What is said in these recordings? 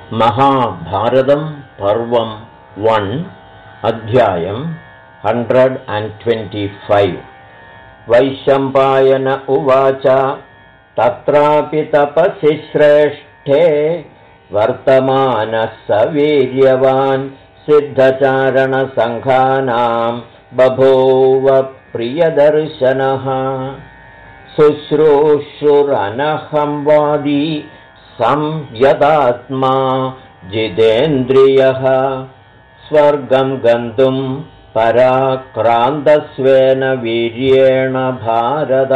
महाभारतं पर्वं 1 अध्यायं 125 वैशम्पायन उवाच तत्रापि तपसि श्रेष्ठे वर्तमानः स वीर्यवान् सिद्धचारणसङ्घानां बभूव प्रियदर्शनः शुश्रूषुरनहंवादी संयदात्मा जितेन्द्रियः स्वर्गं गन्तुं पराक्रान्तस्वेन वीर्येण भारत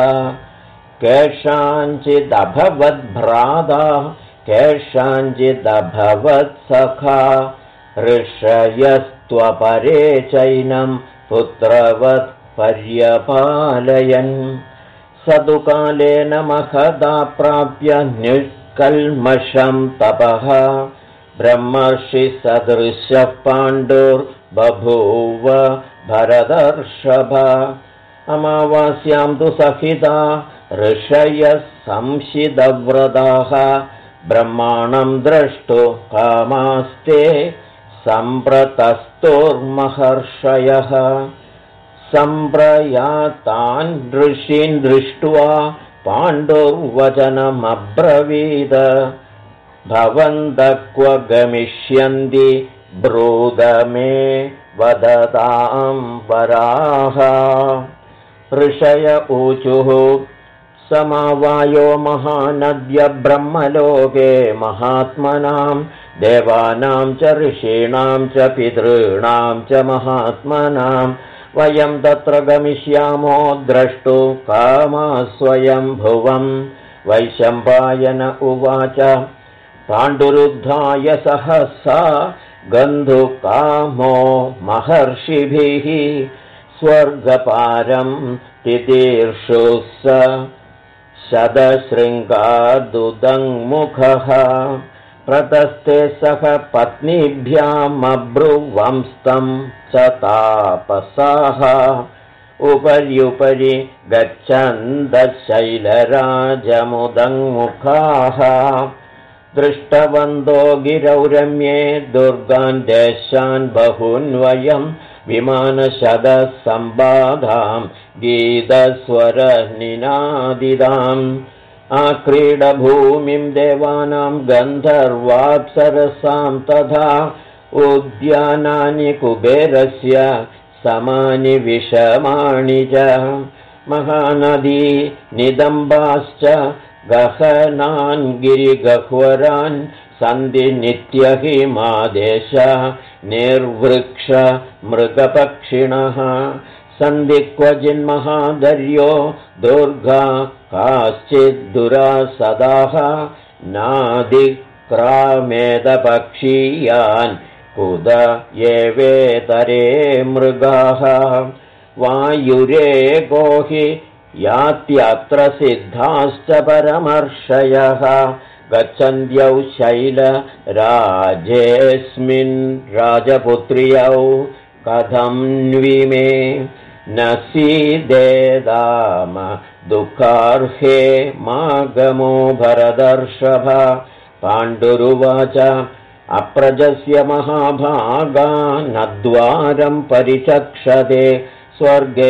केषाञ्चिदभवद्भ्राता केषाञ्चिदभवत्सखा ऋषयस्त्वपरे चैनं पुत्रवत् पर्यपालयन् सदुकालेन महदा प्राप्य निष्कल्मषं तपः ब्रह्मर्षिसदृशः पाण्डुर्बभूव भरतर्षभ अमावास्यां तु सहिता ऋषयः संशितव्रताः ब्रह्माणं द्रष्टुं कामास्ते सम्प्रतस्तुर्महर्षयः सम्प्रयातान् ऋषीन् दृष्ट्वा पाण्डुर्वचनमब्रवीद भवन्तः क्व गमिष्यन्ति ब्रूद मे वदतां वराः ऋषय ऊचुः समावायो महानद्य ब्रह्मलोके महात्मनां देवानां च ऋषीणां च पितॄणां च महात्मनां वयं तत्र गमिष्यामो द्रष्टुं कामाः स्वयंभुवम् वैशम्पायन उवाच पाण्डुरुद्धाय सहसा गन्धुकामो महर्षिभिः स्वर्गपारं तितीर्षुः शतशृङ्गादुदङ्मुखः प्रतस्ते सह पत्नीभ्यामब्रुवंस्तं च तापसाः उपर्युपरि गच्छन्दशैलराजमुदङ्मुखाः दृष्टवन्तो गिरौ रम्ये दुर्गान् देशान् बहून् वयं विमानशतसम्बाधां गीतस्वरनिनादिदाम् आक्रीडभूमिं देवानां गन्धर्वाप्सरसां तथा उद्यानानि कुबेरस्य समानि विषमाणि च महानदी निदम्बाश्च गहनान् गिरिगह्वरान् सन्ति नित्यहिमादेश निर्वृक्ष मृगपक्षिणः सन्ति क्वचिन्महादर्यो दुर्गा काश्चिद्दुरासदाः नादिक्रामेदपक्षीयान् कुद एवेतरे मृगाः वायुरेको हि यात्यत्र सिद्धाश्च परमर्षयः गच्छन्त्यौ शैलराजेऽस्मिन् राजपुत्र्यौ कथन्विमे न सीदेदाम दुःखार्हे मागमो भरतर्षभ पाण्डुरुवाच अप्रजस्य महाभागा नद्वारं परिचक्षते स्वर्गे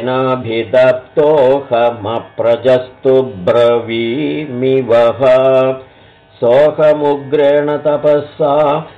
तेनाभिदप्तोऽहमप्रजस्तु ब्रवीमि वः सोऽहमुग्रेण तपसा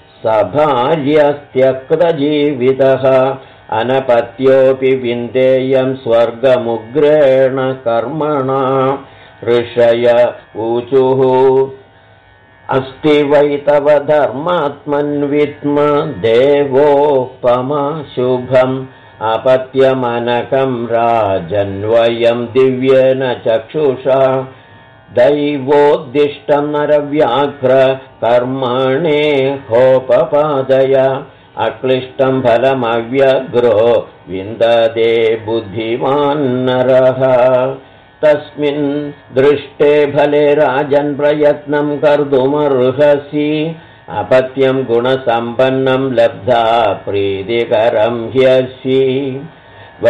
सभार्यस्त्यक्तजीवितः अनपत्योऽपि विन्देयं स्वर्गमुग्रेण कर्मणा ऋषय ऊचुः अस्ति वै तव धर्मात्मन्वित्म देवोपमा शुभम् अपत्यमनकं राजन्वयं दिव्येन चक्षुषा दैवोद्दिष्टं नरव्याघ्र कर्मणे होपपादय अक्लिष्टं फलमव्यग्रो विन्ददे बुद्धिमान् नरः तस्मिन् दृष्टे फले राजन् प्रयत्नं कर्तुमर्हसि अपत्यं गुणसम्पन्नं लब्धा प्रीतिकरं ह्यसि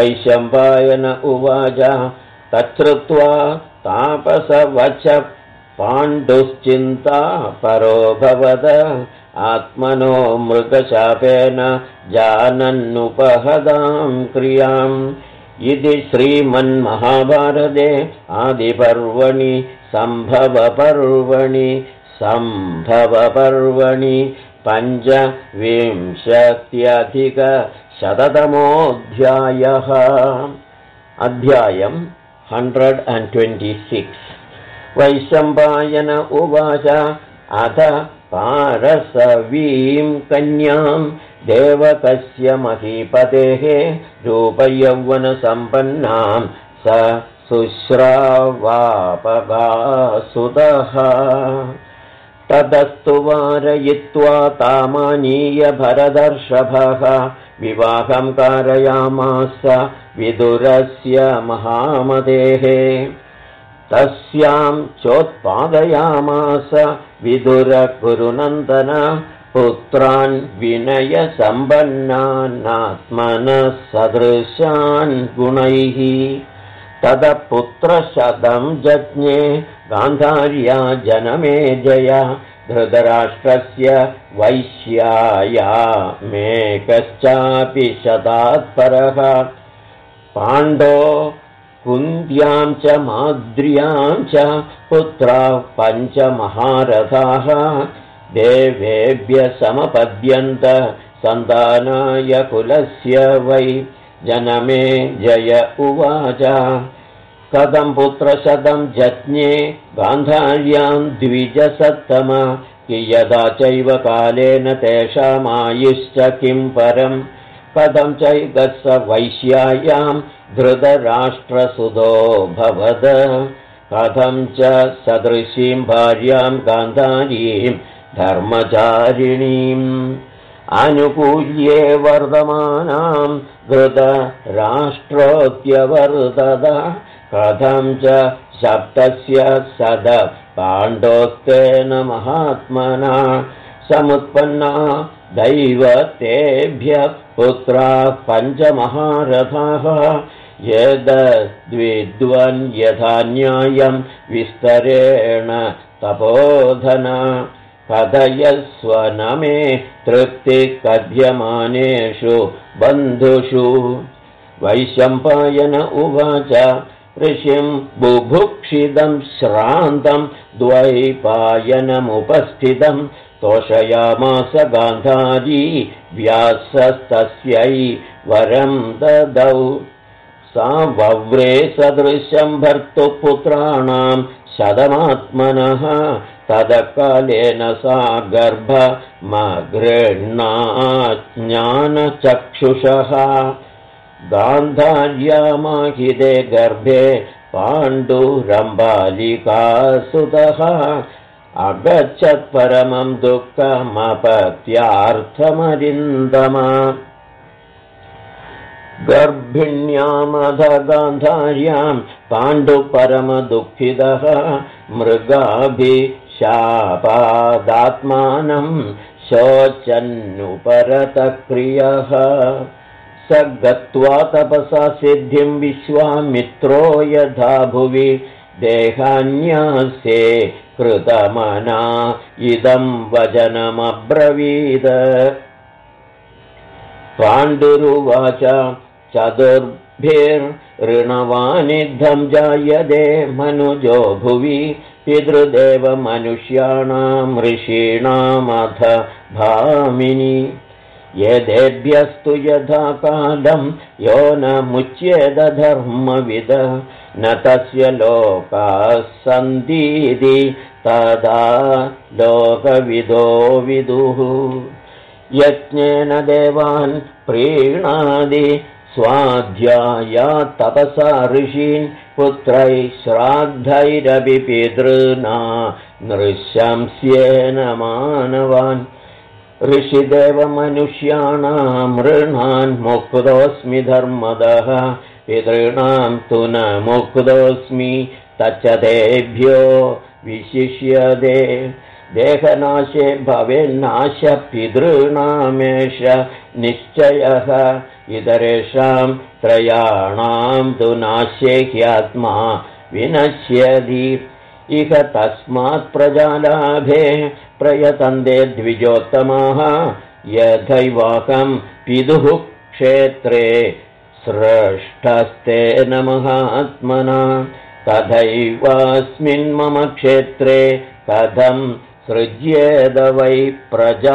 वैशम्पायन उवाच तच्छ्रुत्वा तापसवच पाण्डुश्चिन्ता परो भवद आत्मनो मृगशापेन जानन्नुपहदां क्रियाम् इति श्रीमन्महाभारते आदिपर्वणि सम्भवपर्वणि 25-अधिकशततमोऽध्यायः। अध्यायम् 126। वैशम्पायन उवाच अथ पारसवीं कन्यां देवकस्य महीपतेः रूपयौवनसम्पन्नां स शुश्रावापगासुतः ततस्तु वारयित्वा तामानीय भरतर्षभः विवाहं कारयामास विदुरस्य महामतेः तस्यां चोत्पादयामास विदुर कुरुनन्दन पुत्रान् विनयसम्पन्नानात्मनः सदृशान् गुणैः ततः पुत्रशतं जज्ञे गान्धार्या जनमेजया धृतराष्ट्रस्य वैश्यायामेकश्चापि शतात्परः पाण्डो कुन्द्यां च माद्र्यां च पुत्राः पञ्चमहारथाः देवेभ्यः समपद्यन्त सन्तानाय कुलस्य वै जनमेजय उवाच कथं पुत्रशतं जज्ञे गान्धार्यां द्विजसत्तम कियदा चैव कालेन तेषामायुश्च किं परं कथं चैकस्य वैश्यायां धृतराष्ट्रसुतो भवद कथं च सदृशीं भार्यां गान्धारीं धर्मचारिणीम् अनुकूल्ये वर्धमानां धृतराष्ट्रोऽत्यवर्तत कथं च सप्तस्य सद पाण्डोस्तेन महात्मना समुत्पन्ना दैवतेभ्यः पुत्राः पञ्चमहारथाः यद्विद्वन् यथा न्यायं विस्तरेण तपोधन कथयस्व न मे तृप्तिः कथ्यमानेषु बन्धुषु वैशम्पायन उवाच ऋषिं बुभुक्षितं श्रान्तं द्वैपायनमुपस्थितं तोषयामास गान्धारी व्यासस्तस्यै वरं ददौ सा वव्रे सदृशं भर्तुपुत्राणां शतमात्मनः तदकालेन सा गर्भमगृह्णाज्ञानचक्षुषः गान्धार्यामाहिते गर्भे पाण्डुरम्बालिकासुतः अगच्छत् परमं दुःखमपत्यार्थमरिन्दमा गर्भिण्यामध गान्धार्यां पाण्डुपरमदुःखितः मृगाभिशापादात्मानं शोचन्नुपरतक्रियः स गत्वा तपसा सिद्धिं विश्वामित्रो यथा भुवि देहान्यासे कृतमना इदं वचनमब्रवीद पाण्डुरुवाच चतुर्भिर्ऋणवानिद्धं जायते मनुजो भुवि पितृदेवमनुष्याणां ऋषीणामथ भामिनि येदेभ्यस्तु यथा कालं यो न मुच्येत धर्मविद न तस्य लोकाः सन्तीति तदा लोकविदो विदुः यज्ञेन देवान् प्रीणादि स्वाध्याया तपसा ऋषीन् पुत्रैः श्राद्धैरपि पितॄणा नृशंस्येन मानवान् ऋषिदेवमनुष्याणां ऋणान् मुक्तोऽस्मि धर्मदः पितॄणां तु न मुक्तोऽस्मि तच्च तेभ्यो विशिष्यते देहनाशे भवेन्नाश पितॄणामेष निश्चयः इतरेषां त्रयाणां तु नाशे ह्यात्मा विनश्यति इह तस्मात् प्रजालाभे प्रयतन्ते द्विजोत्तमाः यथैवाहं पितुः क्षेत्रे स्रष्टस्तेन महात्मना तथैवास्मिन् मम क्षेत्रे कथं सृज्येद वै प्रजा।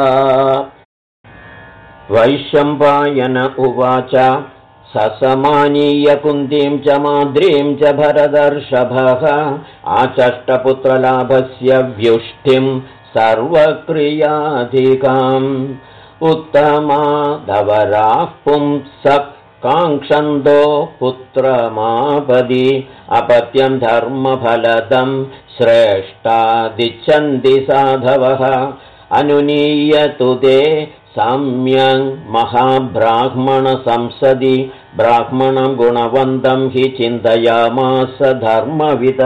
वैशम्पायन उवाच ससमानीय कुन्तीं च माद्रीं च भरतर्षभः आचष्टपुत्रलाभस्य व्युष्टिं सर्वक्रियाधिकाम् उत्तमादवराः पुंसः काङ्क्षन्तो पुत्रमापदि अपत्यं धर्मफलदं श्रेष्ठादिच्छन्ति साधवः अनुनीयतु ते सम्यं महाब्राह्मणसंसदि ब्राह्मणं गुणवन्तं हि चिन्तयामास धर्मविद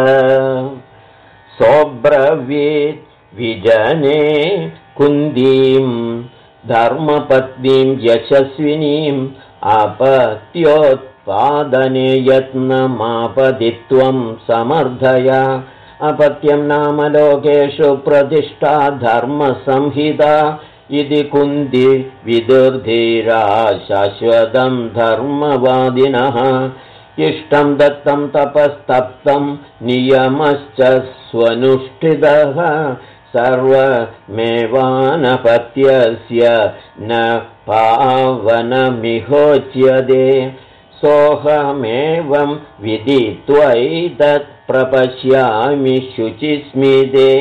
सोऽब्रवीत् विजने कुन्दीं धर्मपत्नीं यशस्विनीम् अपत्योत्पादने यत्नमापदित्वं समर्थय अपत्यं नाम लोकेषु प्रतिष्ठा धर्मसंहिता इति कुन्ती विदुर्धीरा शाश्वतं धर्मवादिनः इष्टं दत्तं तपस्तप्तं नियमश्च स्वनुष्ठितः सर्वमेवानपत्यस्य न पावनमिहोच्यते सोऽहमेवं विदित्वैतत् प्रपश्यामि शुचिस्मिते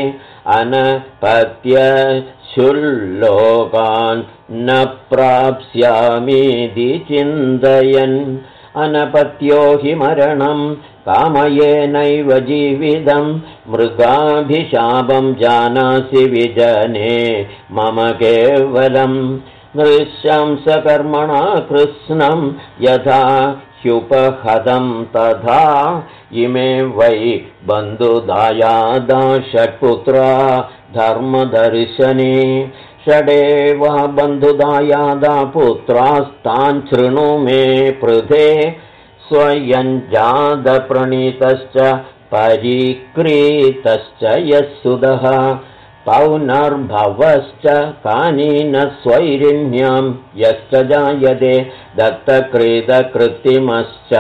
अनपत्यशुल्लोकान् न प्राप्स्यामीति चिन्तयन् अनपत्यो हि मरणं कामयेनैव जीवितं मृगाभिशापं जानासि विजने मम केवलं नृशंसकर्मणा कृत्स्नं यथा ह्युपहतं तथा इमे वै बन्धुदायादा षट्पुत्रा धर्मदर्शने षडेव बन्धुदायादा पुत्रास्तान् शृणु मे पृथे स्वयं जातप्रणीतश्च परिक्रीतश्च यस्सुदः पौनर्भवश्च कानीन स्वैरिण्यां यश्च जायते दत्तक्रीतकृत्रिमश्च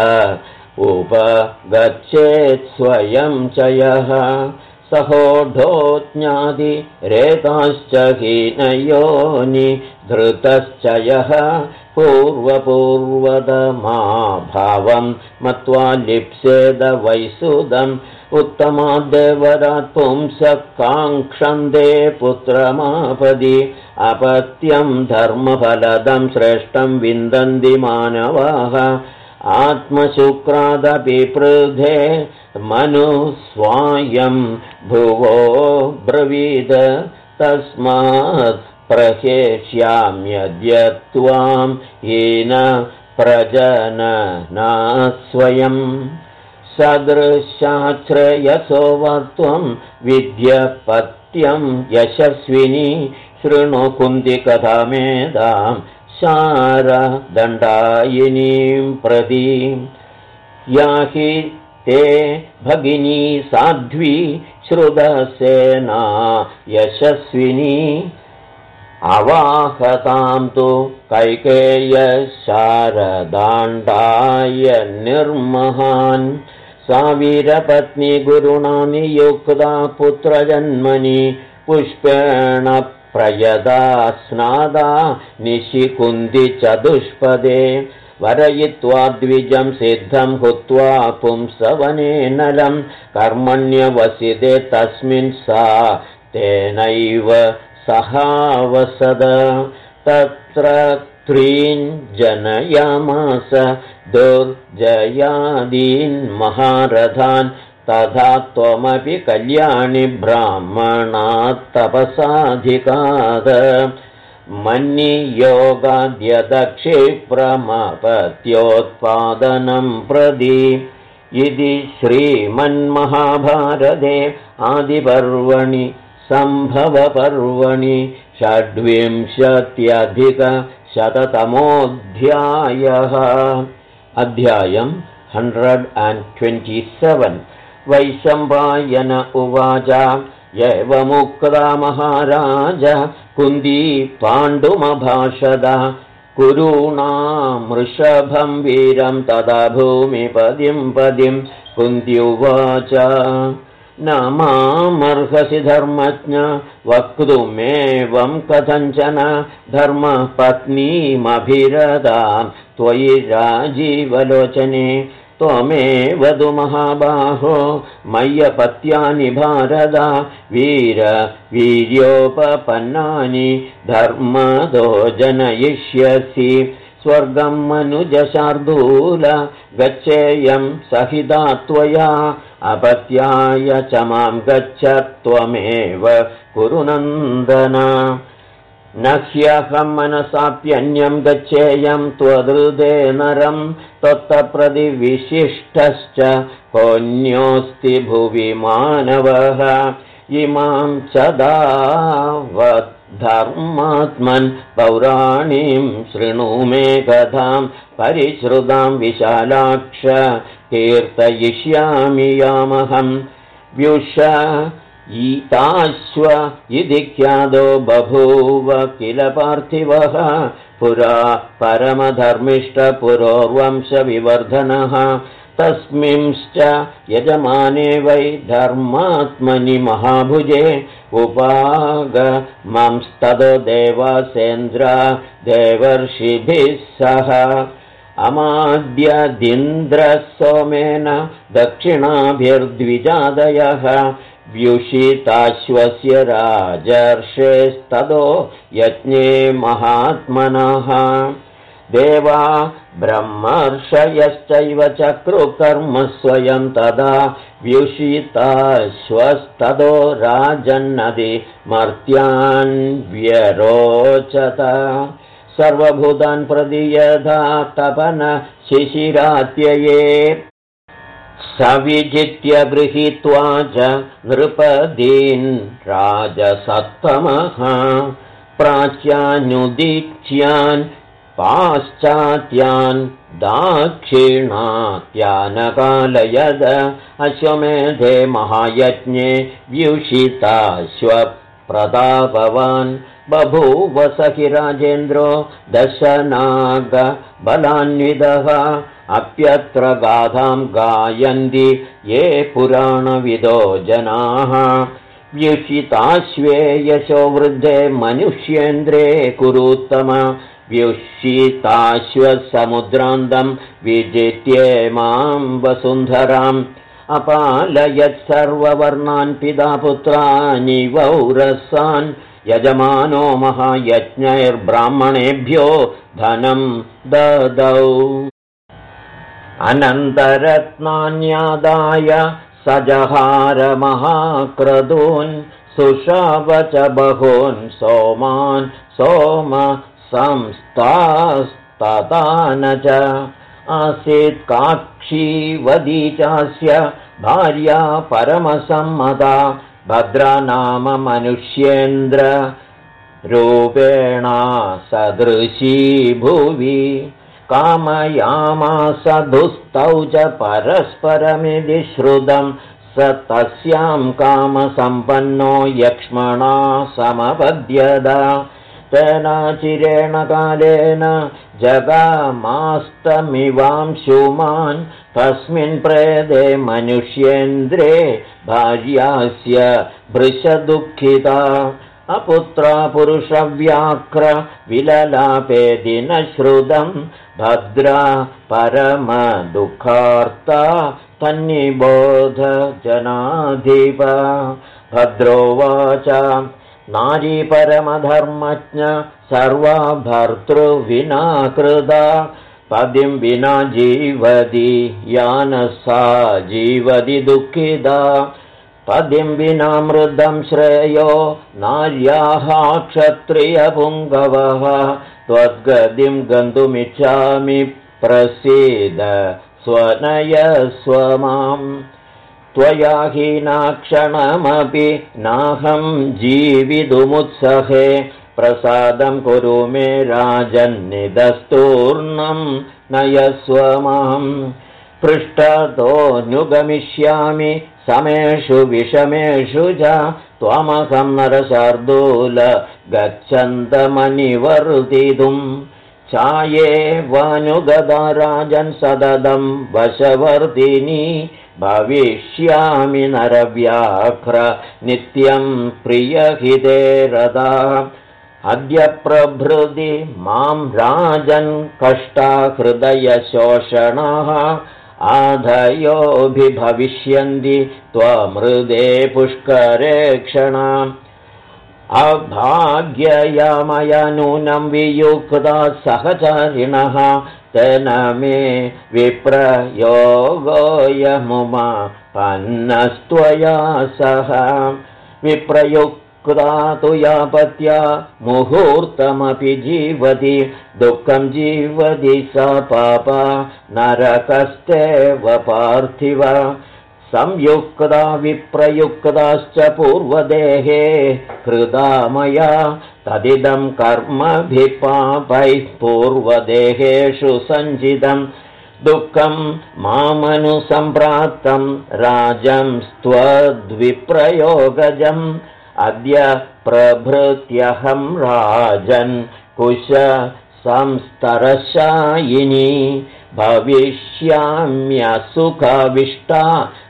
उपगच्छेत् स्वयं च यः सहोढोज्ञादिरेताश्च हीनयोनि धृतश्च यः पूर्वपूर्वतमाभावं मत्वा लिप्सेद वैसुदम् उत्तमाद्देवरात् पुंसः काङ्क्षन्ते पुत्रमापदि अपत्यं धर्मफलदं श्रेष्ठं विन्दन्ति मानवाः आत्मशुक्रादपि पृधे मनुस्वायं भुवो ब्रवीद तस्मात् प्रहेष्याम्यद्य त्वां येन प्रजनना स्वयम् सदृशाश्रयसो वत्वं विद्यपत्यं यशस्विनी शृणु कुन्ती कथामेदां शारदण्डायिनीं प्रति या हि ते भगिनी साध्वी श्रुतसेना यशस्विनी अवाहतां तु कैकेय्य शारदाण्डाय निर्महान् सा वीरपत्नी गुरुणा नियुक्ता पुत्रजन्मनि पुष्पेण प्रयदा स्नादा निशिकुन्दी चतुष्पदे वरयित्वा द्विजं सिद्धं हुत्वा पुंसवने नलं कर्मण्यवसिते तस्मिन् सा तेनैव सहावसद तत्र त्रीन् जनयामास दुर्जयादीन् महारथान् तथा त्वमपि कल्याणि ब्राह्मणात् तपसाधिकाद मन्नियोगाद्यदक्षिप्रमपत्योत्पादनं प्रति इति श्रीमन्महाभारते आदिपर्वणि सम्भवपर्वणि 26अधिकशततमोऽध्यायः। अध्यायम् 127 वैशम्पायन उवाच एवमुक्ता महाराज कुन्ती पाण्डुमभाषद कुरूणामृषभं वीरं तदा भूमिपदिं पदिं कुन्त्युवाच न मामर्हसि धर्मज्ञ वक्तुमेवं कथञ्चन धर्मपत्नीमभिरतां त्वयि राजीवलोचने त्वमेव तु महाबाहो मय्यपत्यानि भारदा वीर्योपपन्नानि धर्मदो जनयिष्यसि स्वर्गं मनुजशार्दूल गच्छेयं सहिता त्वया अपत्याय च मां गच्छ त्वमेव कुरु नन्दन न ह्यहं मनसाप्यन्यं गच्छेयं त्वदृदे नरं त्वत्प्रतिविशिष्टश्च कोऽन्योऽस्ति भुवि मानवः इमां च दावत् धर्मात्मन् पौराणीं शृणु मे कथां परिश्रुतां विशालाक्ष कीर्तयिष्यामि यामहं व्युषयिताश्व इति ख्यातो बभूव किल पार्थिवः पुरा परमधर्मिष्ठपुरोर्वंशविवर्धनः तस्मिंश्च यजमाने वै धर्मात्मनि महाभुजे उपागमंस्ततो देवासेन्द्र देवर्षिभिः सह अमाद्यदिन्द्रः सोमेन दक्षिणाभिर्द्विजादयः व्युषिताश्वस्य राजर्षेस्ततो यज्ञे महात्मनः देवा ब्रह्मर्षयश्चैव चक्रुकर्म स्वयं तदा व्युषिताश्वस्ततो राजन्नदि मर्त्यान् व्यरोचत सर्वभूतान् प्रति यथा तपन शिशिरात्यये सविजित्य गृहीत्वा च नृपदीन् राजसत्तमः प्राच्यानुदीच्यान् पाश्चात्यान् दाक्षिणात्यानकालयद अश्वमेधे महायज्ञे व्युषिताश्वप्रतापवान् बभूव सखि राजेन्द्रो दशनागबलान्वितः अप्यत्र गाथां गायन्ति ये पुराणविदो जनाः व्युषिताश्वे यशो वृद्धे मनुष्येन्द्रे कुरुत्तम व्युषिताश्वसमुद्रान्तं विजित्येमां वसुन्धराम् अपालयत् सर्ववर्णान् पिता पुत्रानि वौरसान् यजमानो महायज्ञैर्ब्राह्मणेभ्यो धनं ददौ अनन्तरत्नान्यादाय सजहार महाक्रतून् सुषावच बहून् सोमान् सोम संस्तास्ततान च आसीत् काक्षीवदी चास्य भार्या परमसम्मता भद्रा नाम मनुष्येन्द्र रूपेणा सदृशी भुवि कामयामास दुस्तौ च परस्परमिति श्रुतं स तस्यां कामसम्पन्नो यक्ष्मणा समपद्यत तेनाचिरेण कालेन जगामास्तमिवांशुमान् तस्मिन् प्रेदे मनुष्येन्द्रे भार्यास्य भृशदुःखिता अपुत्रा पुरुषव्याघ्र विललापे दिनश्रुतं भद्रा परमदुःखार्ता तन्निबोध जनाधिप भद्रोवाच नारी परमधर्मज्ञ सर्वा भर्तृविना कृता पदिं विना जीवति यानसा जीवति दुःखिता पदिं विना मृदं श्रेयो नार्याः क्षत्रियपुङ्गवः त्वद्गतिं गन्तुमिच्छामि प्रसीद स्वनयस्व माम् त्वया हीनाक्षणमपि नाहं जीवितुमुत्सहे प्रसादं कुरु मे राजन्निधस्तूर्णं नयस्व माम् पृष्ठतोऽनुगमिष्यामि समेषु विषमेषु च त्वमहं नरशार्दूल गच्छन्तमनिवर्तितुम् चाये वानुगदा राजन् सददं वशवर्तिनी भविष्यामि नरव्याघ्र नित्यं प्रियहिते रदा अद्य प्रभृति मां राजन् कष्टा हृदयशोषणाः आधयोऽभिभविष्यन्ति त्वमृदे पुष्करेक्षणाम् अभाग्यया मया नूनं वियुक्ता सहचरिणः तेन मे विप्रयोगोऽयमुमा पन्नस्त्वया सह विप्रयुक्ता तु यापत्या मुहूर्तमपि जीवति दुःखं जीवति सा पापा नरकस्तेव पार्थिव संयुक्ता विप्रयुक्ताश्च पूर्वदेहे कृता मया तदिदं कर्मभिः पापैः पूर्वदेहेषु सञ्चितं दुःखं मामनुसम्प्राप्तं राजंस्त्वद्विप्रयोगजम् अद्य प्रभृत्यहं राजन् कुश संस्तरशायिनी भविष्याम्यसुखाविष्टा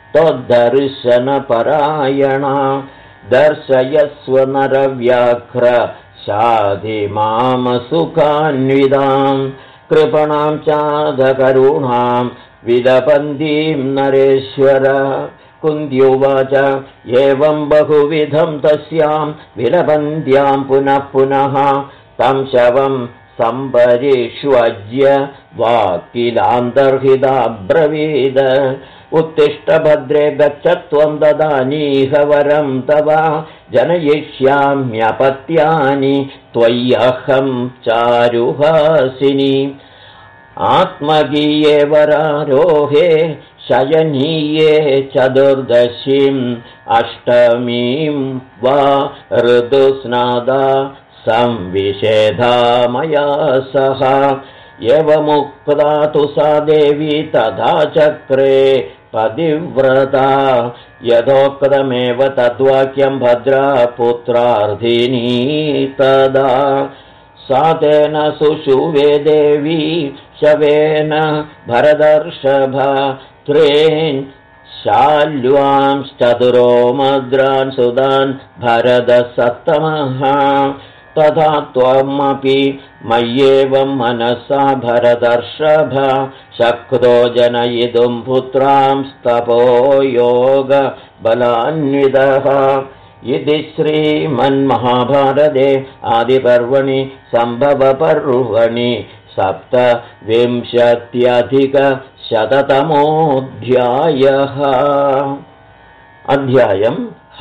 त्वद्दर्शनपरायणा दर्शयस्व नरव्याघ्र शाधि मामसुखान्विदाम् कृपणां चाधकरुणां विलपन्तीं नरेश्वर कुन्त्युवाच एवं बहुविधं तस्यां विलपन्त्यां पुनः पुनः तं शवं सम्परिष्वज्य वाक्किलान्तर्हिताब्रवीद उत्तिष्ठ भद्रे गच्छ त्वं ददानीह वरं तव जनयिष्याम्यपत्यानि त्वय्यहं चारुहासिनी आत्मगीये वरारोहे शयनीये चतुर्दशीम् अष्टमीं वा ऋतुस्नादा संविषेधा मया सह एवमुक्ता तु सा देवी तथा चक्रे पतिव्रता यथोक्तमेव तद्वाक्यं भद्रा पुत्रार्थिनी तदा सा तेन सुषुवे देवी शवेन भरदर्षभ त्रीन् शाल्वांश्चतुरो मद्रान् सुदान् भरदसप्तमः तथा त्वमपि मय्येवं मनसा भरदर्षभ शक्तो जनयितुं पुत्रांस्तपो योगबलान्वितः इति श्रीमन्महाभारते आदिपर्वणि सम्भवपर्वणि 27+100तमोऽध्यायः अध्यायं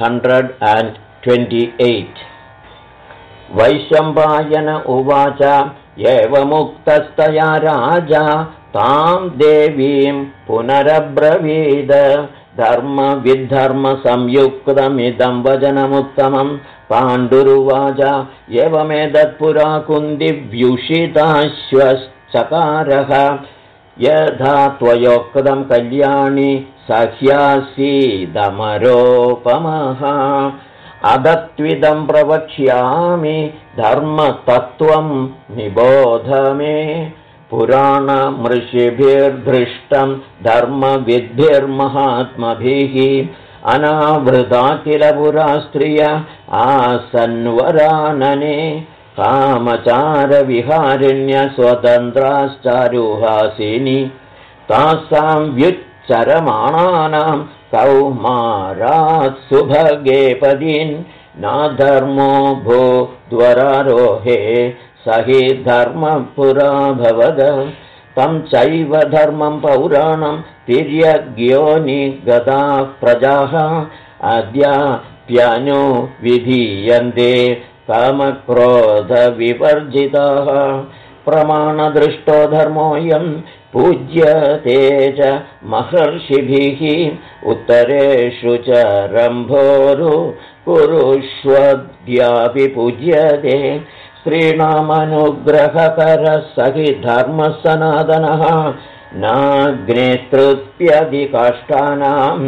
128 वैशम्पायन उवाच एवमुक्तस्तया राजा तां देवीं पुनरब्रवीद धर्मविद्धर्मसंयुक्तमिदं वचनमुत्तमं पाण्डुरुवाच एवमेतत्पुरा कुन्दिव्युषिताश्वश्चकारः यथा त्वयोक्तं कल्याणी सह्यासीदमरोपमः अदत्विदं प्रवक्ष्यामि धर्मतत्त्वं निबोध मे पुराणमृषिभिर्दृष्टं धर्मविद्भिर्महात्मभिः अनावृता किल पुरा स्त्रिय आसन्वरानने कामचारविहारिण्य स्वतन्त्राश्चारुहासिनी तासां व्युच्चरमाणानां कौमारात् सुभगे पदीन् नाधर्मो भूद्वरारोहे सहि धर्मपुरा भवद तं चैव धर्मं पौराणं तिर्यज्ञो निगताः प्रजाः अद्याप्यनुविधीयन्ते कामक्रोधविवर्जिताः प्रमाणदृष्टो धर्मोऽयं पूज्यते च महर्षिभिः उत्तरेषु च रम्भोरु कुरुष्वद्यापि पूज्यते स्त्रीणामनुग्रहकरः सहि धर्मः सनातनः नाग्नेस्तृप्यदि काष्ठानां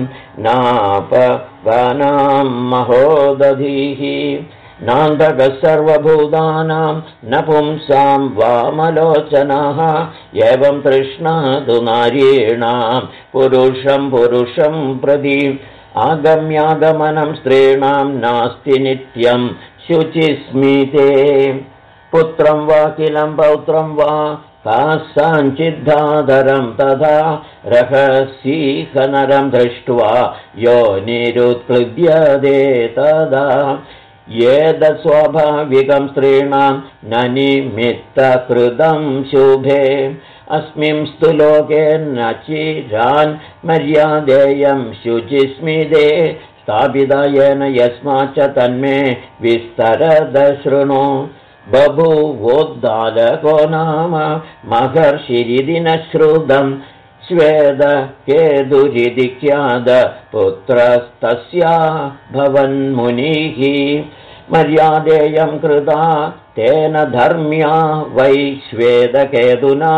नापगानां महोदधीः नान्दकः सर्वभूतानां न पुंसां वामलोचनः एवं तृष्णादु नारीणां पुरुषं प्रति आगम्यागमनं स्त्रीणां नास्ति नित्यं शुचिस्मिते पुत्रं वा किलं पौत्रं वा कासाञ्चिद्धाधरं तथा रहस्यीकनरं दृष्ट्वा योनिरुत्क्लृद्यते तदा येदस्वाभाविकं स्त्रीणां न निमित्तकृतं शुभे अस्मिंस्तु लोके न चिरान् मर्यादेयं शुचिस्मिते स्थापिता येन यस्माच्च तन्मे विस्तरद शृणु बभूवोद्दालको नाम महर्षिरिति न श्रुतं श्वेतकेतुरिति ख्यात पुत्रस्तस्या भवन्मुनिः मर्यादेयं कृता तेन धर्म्या वै श्वेतकेतुना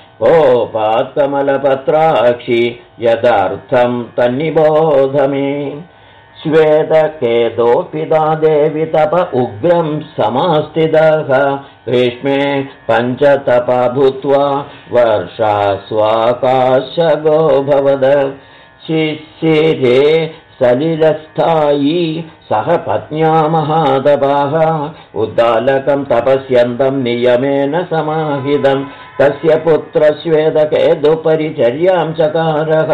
कोपात्कमलपत्राक्षि यदर्थं तन्निबोध मे श्वेतकेतो पिता देवि तप उग्रं समास्थितः ग्रीष्मे पञ्चतपा भूत्वा वर्षास्वाकाशगो भवद शिशिरे सलिलस्थायी सह पत्न्या महातपाः उद्दालकं तपस्यन्तं नियमेन समाहितं तस्य पुत्रश्वेतकेतुपरिचर्यां चकारः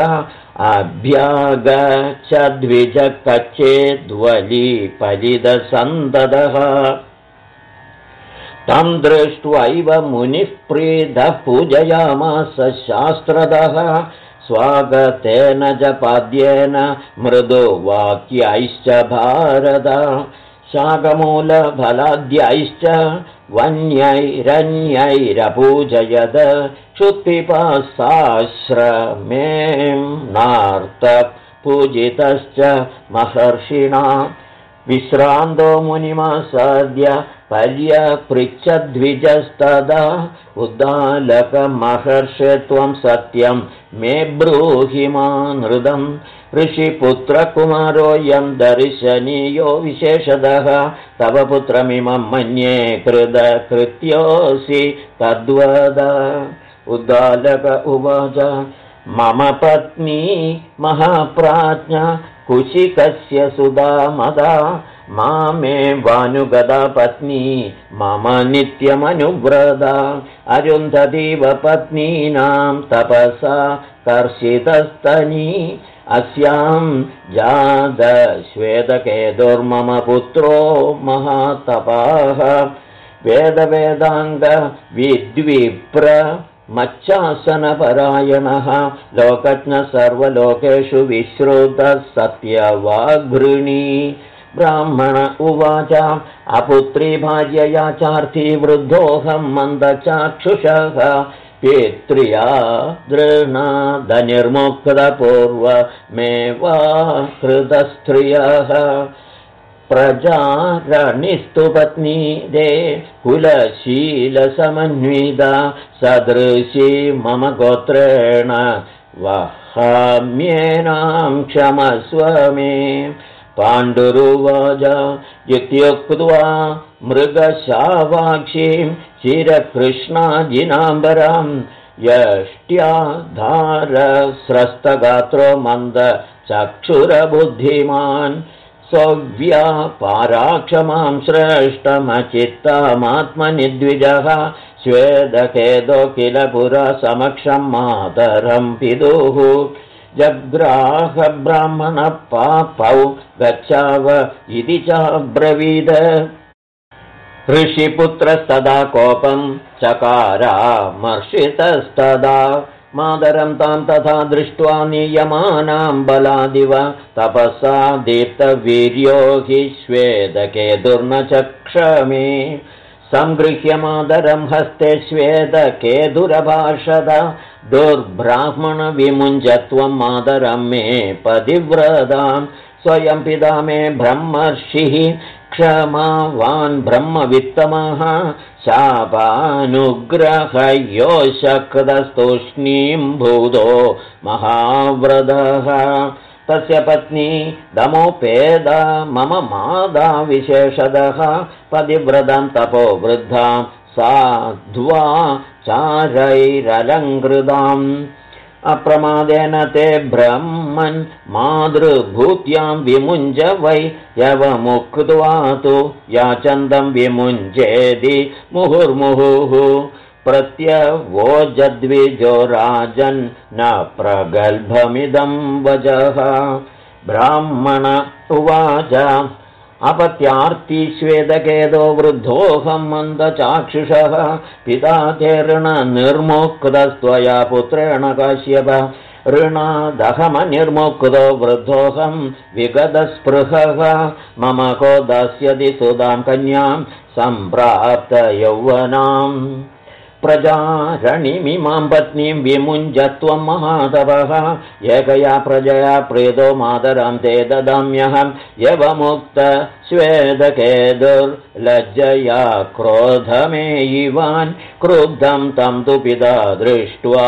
अभ्यागच्छद्विजकच्चेद्वलीपलितसन्ततः तं दृष्ट्वैव मुनिः प्रीतः पूजयामास शास्त्रतः स्वागतेन च पाद्येन मृदुवाक्यैश्च भारत शाकमूलफलाद्यैश्च वन्यैरन्यैरपूजयद क्षुत्पिपासाश्रमें नार्तपूजितश्च महर्षिणा विश्रान्तो मुनिमासाद्य पर्यपृच्छद्विजस्तदा उद्दालकमहर्षे त्वं सत्यं मे ब्रूहि मानृतं ऋषिपुत्रकुमारोऽयं दर्शनीयो विशेषतः तव पुत्रमिमं मन्ये कृतकृत्योऽसि तद्वद उद्दालक उवाच मम पत्नी महाप्राज्ञा कुशिकस्य सुधा मदा मामे वानुगदा पत्नी मम नित्यमनुव्रता अरुन्धतीव पत्नीनां तपसा कर्षितस्तनी अस्यां जातश्वेतकेतुर्मम पुत्रो महातपाः वेदवेदाङ्गविद्विप्र मच्चासनपरायणः लोकज्ञ सर्वलोकेषु विश्रुतः सत्यवाग्भृणी ब्राह्मण उवाच अपुत्री भार्यया चार्थी वृद्धोऽहं मन्दचाक्षुषः पित्र्या दृढनिर्मुक्तपूर्वमेवा कृतस्त्रियः प्रजारणिस्तु पत्नी दे कुलशीलसमन्विता सदृशी मम गोत्रेण वहाम्येनां क्षमस्व मे पाण्डुरुवाच इत्युक्त्वा मृगशावाक्षीं चिरकृष्णाजिनाम्बरां यष्ट्या धारस्रस्तगात्रो मन्दचक्षुरबुद्धिमान् सव्यापाराक्षमां श्रेष्ठमचित्तमात्मनिद्विजः श्वेतकेतो किल पुरा समक्षं मातरं पितुः जग्राह ब्राह्मणपापौ गच्छाव इति चाब्रवीद ऋषिपुत्रस्तदा कोपं चकारामर्षितस्तदा मातरं तां तथा दृष्ट्वा नियमानां बलादिव तपसा दीप्तवीर्यो हि श्वेतकेतुर्न चक्षमे संगृह्य मातरं हस्ते श्वेतकेतुरभाषत दुर्ब्राह्मणविमुञ्चत्वं मातरं मे पतिव्रतां स्वयं पिता मे ब्रह्मर्षिः क्षमावान् ब्रह्मवित्तमः शापानुग्रहयोशक्रदस्तूष्णीम्भूतो महाव्रतः तस्य पत्नी दमोपेदा मम मादा विशेषदः पतिव्रतं तपो वृद्धां साध्वा चारैरलङ्कृताम् अप्रमादेन ते ब्रह्मन् मातृभूत्यां विमुञ्ज वै यवमुक्त्वा तु याचन्दं विमुञ्चेति मुहुर्मुहुः प्रत्यवोजद्विजो राजन् न प्रगल्भमिदं वचः ब्राह्मण उवाच अपत्यार्ति श्वेतकेतो वृद्धोऽहं मन्दचाक्षुषः पिता ते ऋणनिर्मुक्तस्त्वया पुत्रेण काश्यप ऋणादहमनिर्मुक्तो वृद्धोऽहं विगतस्पृहः मम को दास्यति सुदां कन्यां सम्प्राप्तयौवनाम् प्रजारणिमिमां पत्नीं विमुञ्जत्वं महातपः एकया प्रजया प्रीतो मातरं ते ददाम्यहं यवमुक्त श्वेतकेतुर्लज्जया क्रोधमेयिवान् क्रुद्धं तं तु पिता दृष्ट्वा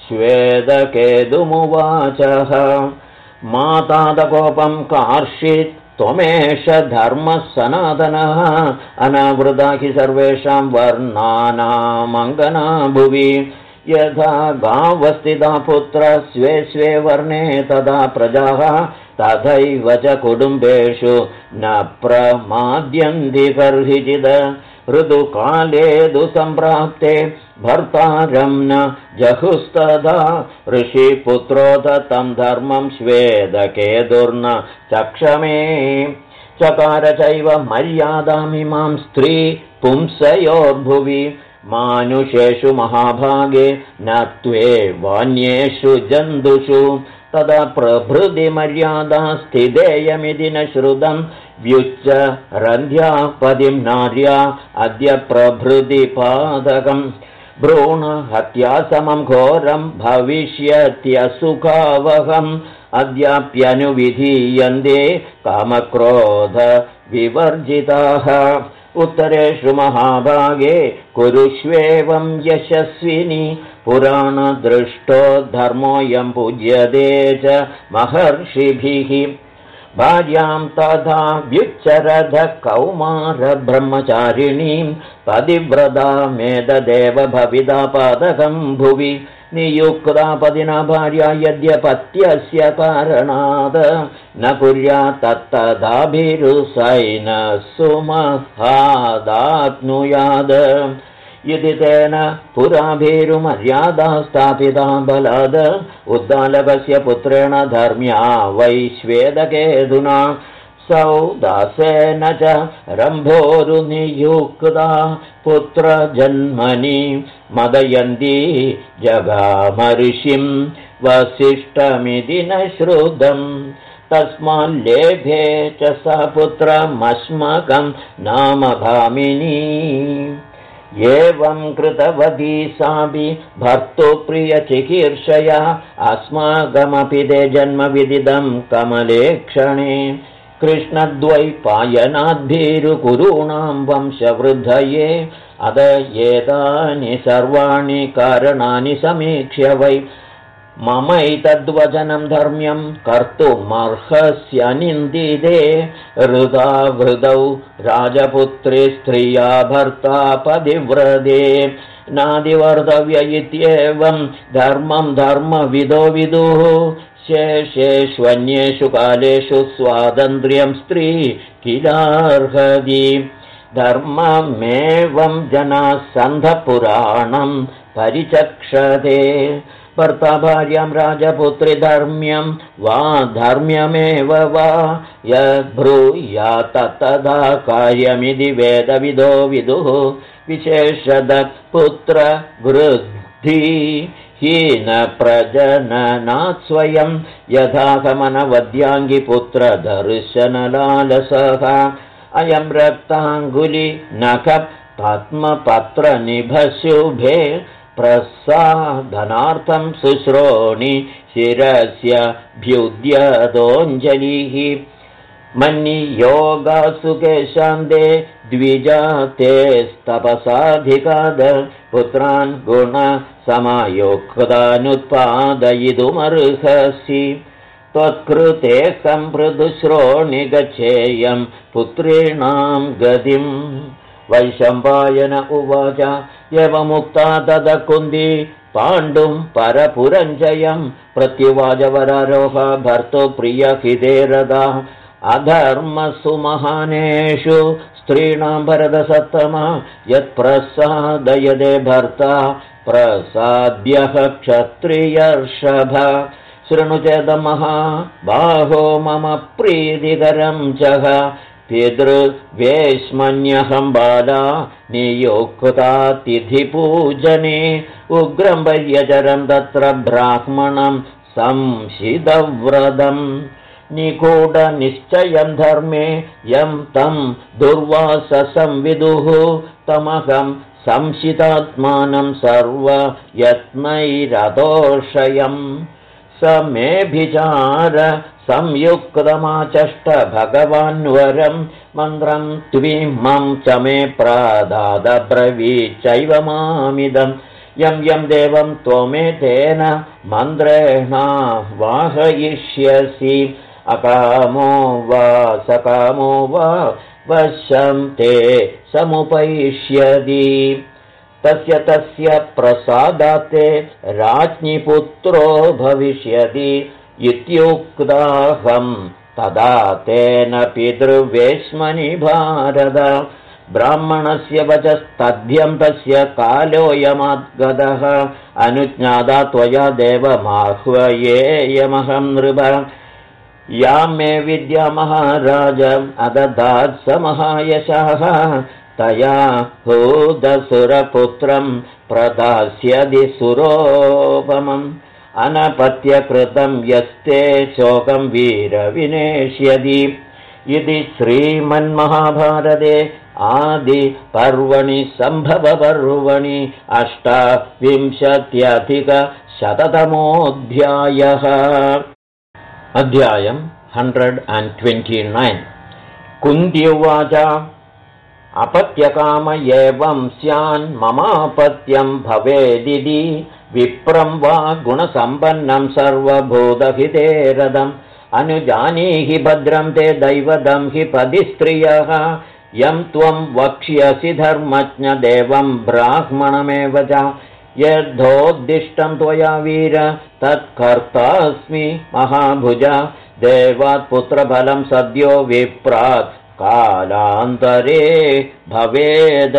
श्वेतकेतुमुवाचः मातादकोपं कार्षित् त्वमेष धर्मः सनातनः अनावृता हि सर्वेषां वर्णानामङ्गना भुवि यथा गावस्थिता पुत्र स्वे स्वे वर्णे तथा प्रजाः तथैव च कुटुम्बेषु न प्रमाद्यन्ति कर्हिचिद ऋतुकाले दुसम्प्राप्ते भर्तारं न जहुस्तदा ऋषिपुत्रोऽथ तं धर्मं श्वेतकेतुर्न चक्षमे चकार चैव मर्यादामिमां स्त्री पुंसयोर्भुवि मानुषेषु महाभागे न त्वेवान्येषु जन्तुषु तदा प्रभृति मर्यादा स्थितेयमिति न श्रुतं व्युच्च रन्ध्या पदिं नार्या अद्य प्रभृति पादकम् भ्रूणहत्या समं घोरं भविष्यत्यसुखावहम् अद्याप्यनुविधीयन्ते कामक्रोध विवर्जिताः उत्तरेषु महाभागे कुरुष्वेवं यशस्विनी पुराणदृष्टो धर्मोऽयं पूज्यते च महर्षिभिः भार्यां तथा व्युच्चरध कौमार ब्रह्मचारिणीं पतिव्रता मेददेव भविता पादकं भुवि नियुक्ता पदिना भार्या यद्यपत्यस्य कारणात् न कुर्यात् तत्तदाभिरुसैन सुमहादाप्नुयात् यदि तेन पुराभिरुमर्यादा स्थापिता बलाद उद्दालकस्य पुत्रेण धर्म्या वै श्वेतकेतुना सौदासेन च रम्भोरुनियुक्ता पुत्रजन्मनि मदयन्ती जगामऋषिं वसिष्ठमिति न श्रुतम् तस्माल्लेभे च स पुत्रमस्मकं नाम भामिनी एवं कृतवती सापि भर्तुप्रियचिकीर्षया अस्माकमपि ते जन्म विदितं कमले क्षणे कृष्णद्वैपायनाद्भिरुकुरूणां वंशवृद्धये अद एतानि सर्वाणि कारणानि समीक्ष्य वै ममैतद्वचनं धर्म्यं कर्तुमर्हस्यनिन्दिते ऋतावृतौ राजपुत्री स्त्रिया भर्ता पतिव्रते नादिवर्तव्य इत्येवं धर्मं धर्मविदो विदुः शेषेष्वन्येषु कालेषु स्वातन्त्र्यं स्त्री किलार्हति धर्ममेवं जनाः सन्धपुराणं परिचक्षते भर्ता भार्यां राजपुत्री धर्म्यं वा धर्म्यमेव वा यद्ब्रूयात् तदा कार्यमिति वेदविदो विदुः विशेषतः पुत्रवृद्धि हीन प्रजननात् स्वयं यथाकमनवद्याङ्गी पुत्रदर्शनलालसः अयं रक्ताङ्गुलि नख पद्मपत्रनिभशुभे प्रसाधनार्थं शुश्रोणि शिरस्य भ्युद्यतोऽञ्जलिः मन्नियोगासुके शान्ते द्विजातेस्तपसाधिकाद पुत्रान् गुणसमयोक्तानुत्पादयितुमर्हसि त्वत्कृते सम्पृदुश्रोणिगच्छेयं पुत्रीणां गतिम् वैशम्पायन उवाच एवमुक्ता तदा कुन्ती पाण्डुं परपुरञ्जयं प्रत्युवाच वरारोह भर्तुप्रियहितेरदा अधर्मसु महानेषु स्त्रीणां भरतसत्तमा यत्प्रसादयदे भर्ता प्रसाद्यः क्षत्रियर्षभ शृणु चेदमहाबाहो मम प्रीतिकरं चः पितृवेश्मन्यहं बाला नियोक्ता तिथिपूजने उग्रं पर्यचरं तत्र ब्राह्मणं संशितव्रतम् निगूढनिश्चयं धर्मे यं तं दुर्वाससं विदुः तमहं संशितात्मानं सर्वयत्नैरतोषयम् स मेऽभिचार संयुक्तमाचष्ट भगवान्वरं मन्त्रं त्विमं च मे प्रादादब्रवीच्चैव मामिदं यं यं देवं त्वमेतेन मन्त्रेण वाहयिष्यसि अकामो वा सकामो वा वशं ते समुपैष्यति तस्य प्रसादाते राज्ञिपुत्रो भविष्यति इत्युक्ताहं तदा तेन पितृवेश्मनि भारत ब्राह्मणस्य वचस्तथ्यं तस्य कालोऽयमाद्गतः अनुज्ञाता त्वया देवमाह्वयेयमहं नृप या मे विद्या महाराज अददात् स महायशः तया हूदसुरपुत्रं प्रदास्यति सुरोपमम् अनपत्यकृतं यस्ते शोकं वीरविनेष्यति इति श्रीमन्महाभारते आदिपर्वणि सम्भवपर्वणि 28-अधिकशततमोऽध्यायः अध्यायम् 129 कुन्ती उवाच अपत्यकाम एवं स्यान् ममापत्यं भवेदिति विप्रं वा गुणसम्पन्नं सर्वभूतहितेरदम् अनुजानीहि भद्रं ते दैवदं हि पदिस्त्रियः यं त्वं वक्ष्यसि धर्मज्ञ देवं ब्राह्मणमेव च यद्धोद्दिष्टं त्वया वीर तत्कर्तास्मि महाभुज देवात् पुत्रफलं सद्यो विप्रात् कालान्तरे भवेद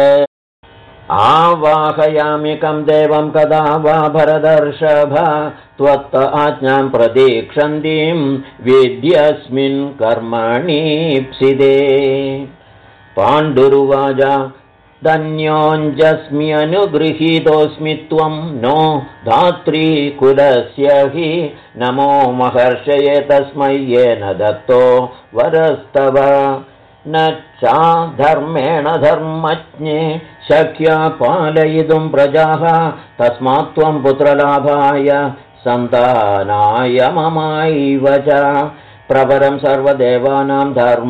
आवाहयामिकं देवं कदा वा भरतर्षभ त्वत्त आज्ञां प्रतीक्षन्तीं विद्यस्मिन् कर्मणीप्सिते पाण्डुरुवाच धन्योऽञ्जस्मि अनुगृहीतोऽस्मि त्वं नो धात्रीकुलस्य हि नमो महर्षये तस्मै येन दत्तो वरस्तव न चाधर्मेण धर्मज्ञे शक्या पालयितुं प्रजाः तस्मात् त्वं पुत्रलाभाय सन्तानाय ममैव च प्रवरं सर्वदेवानां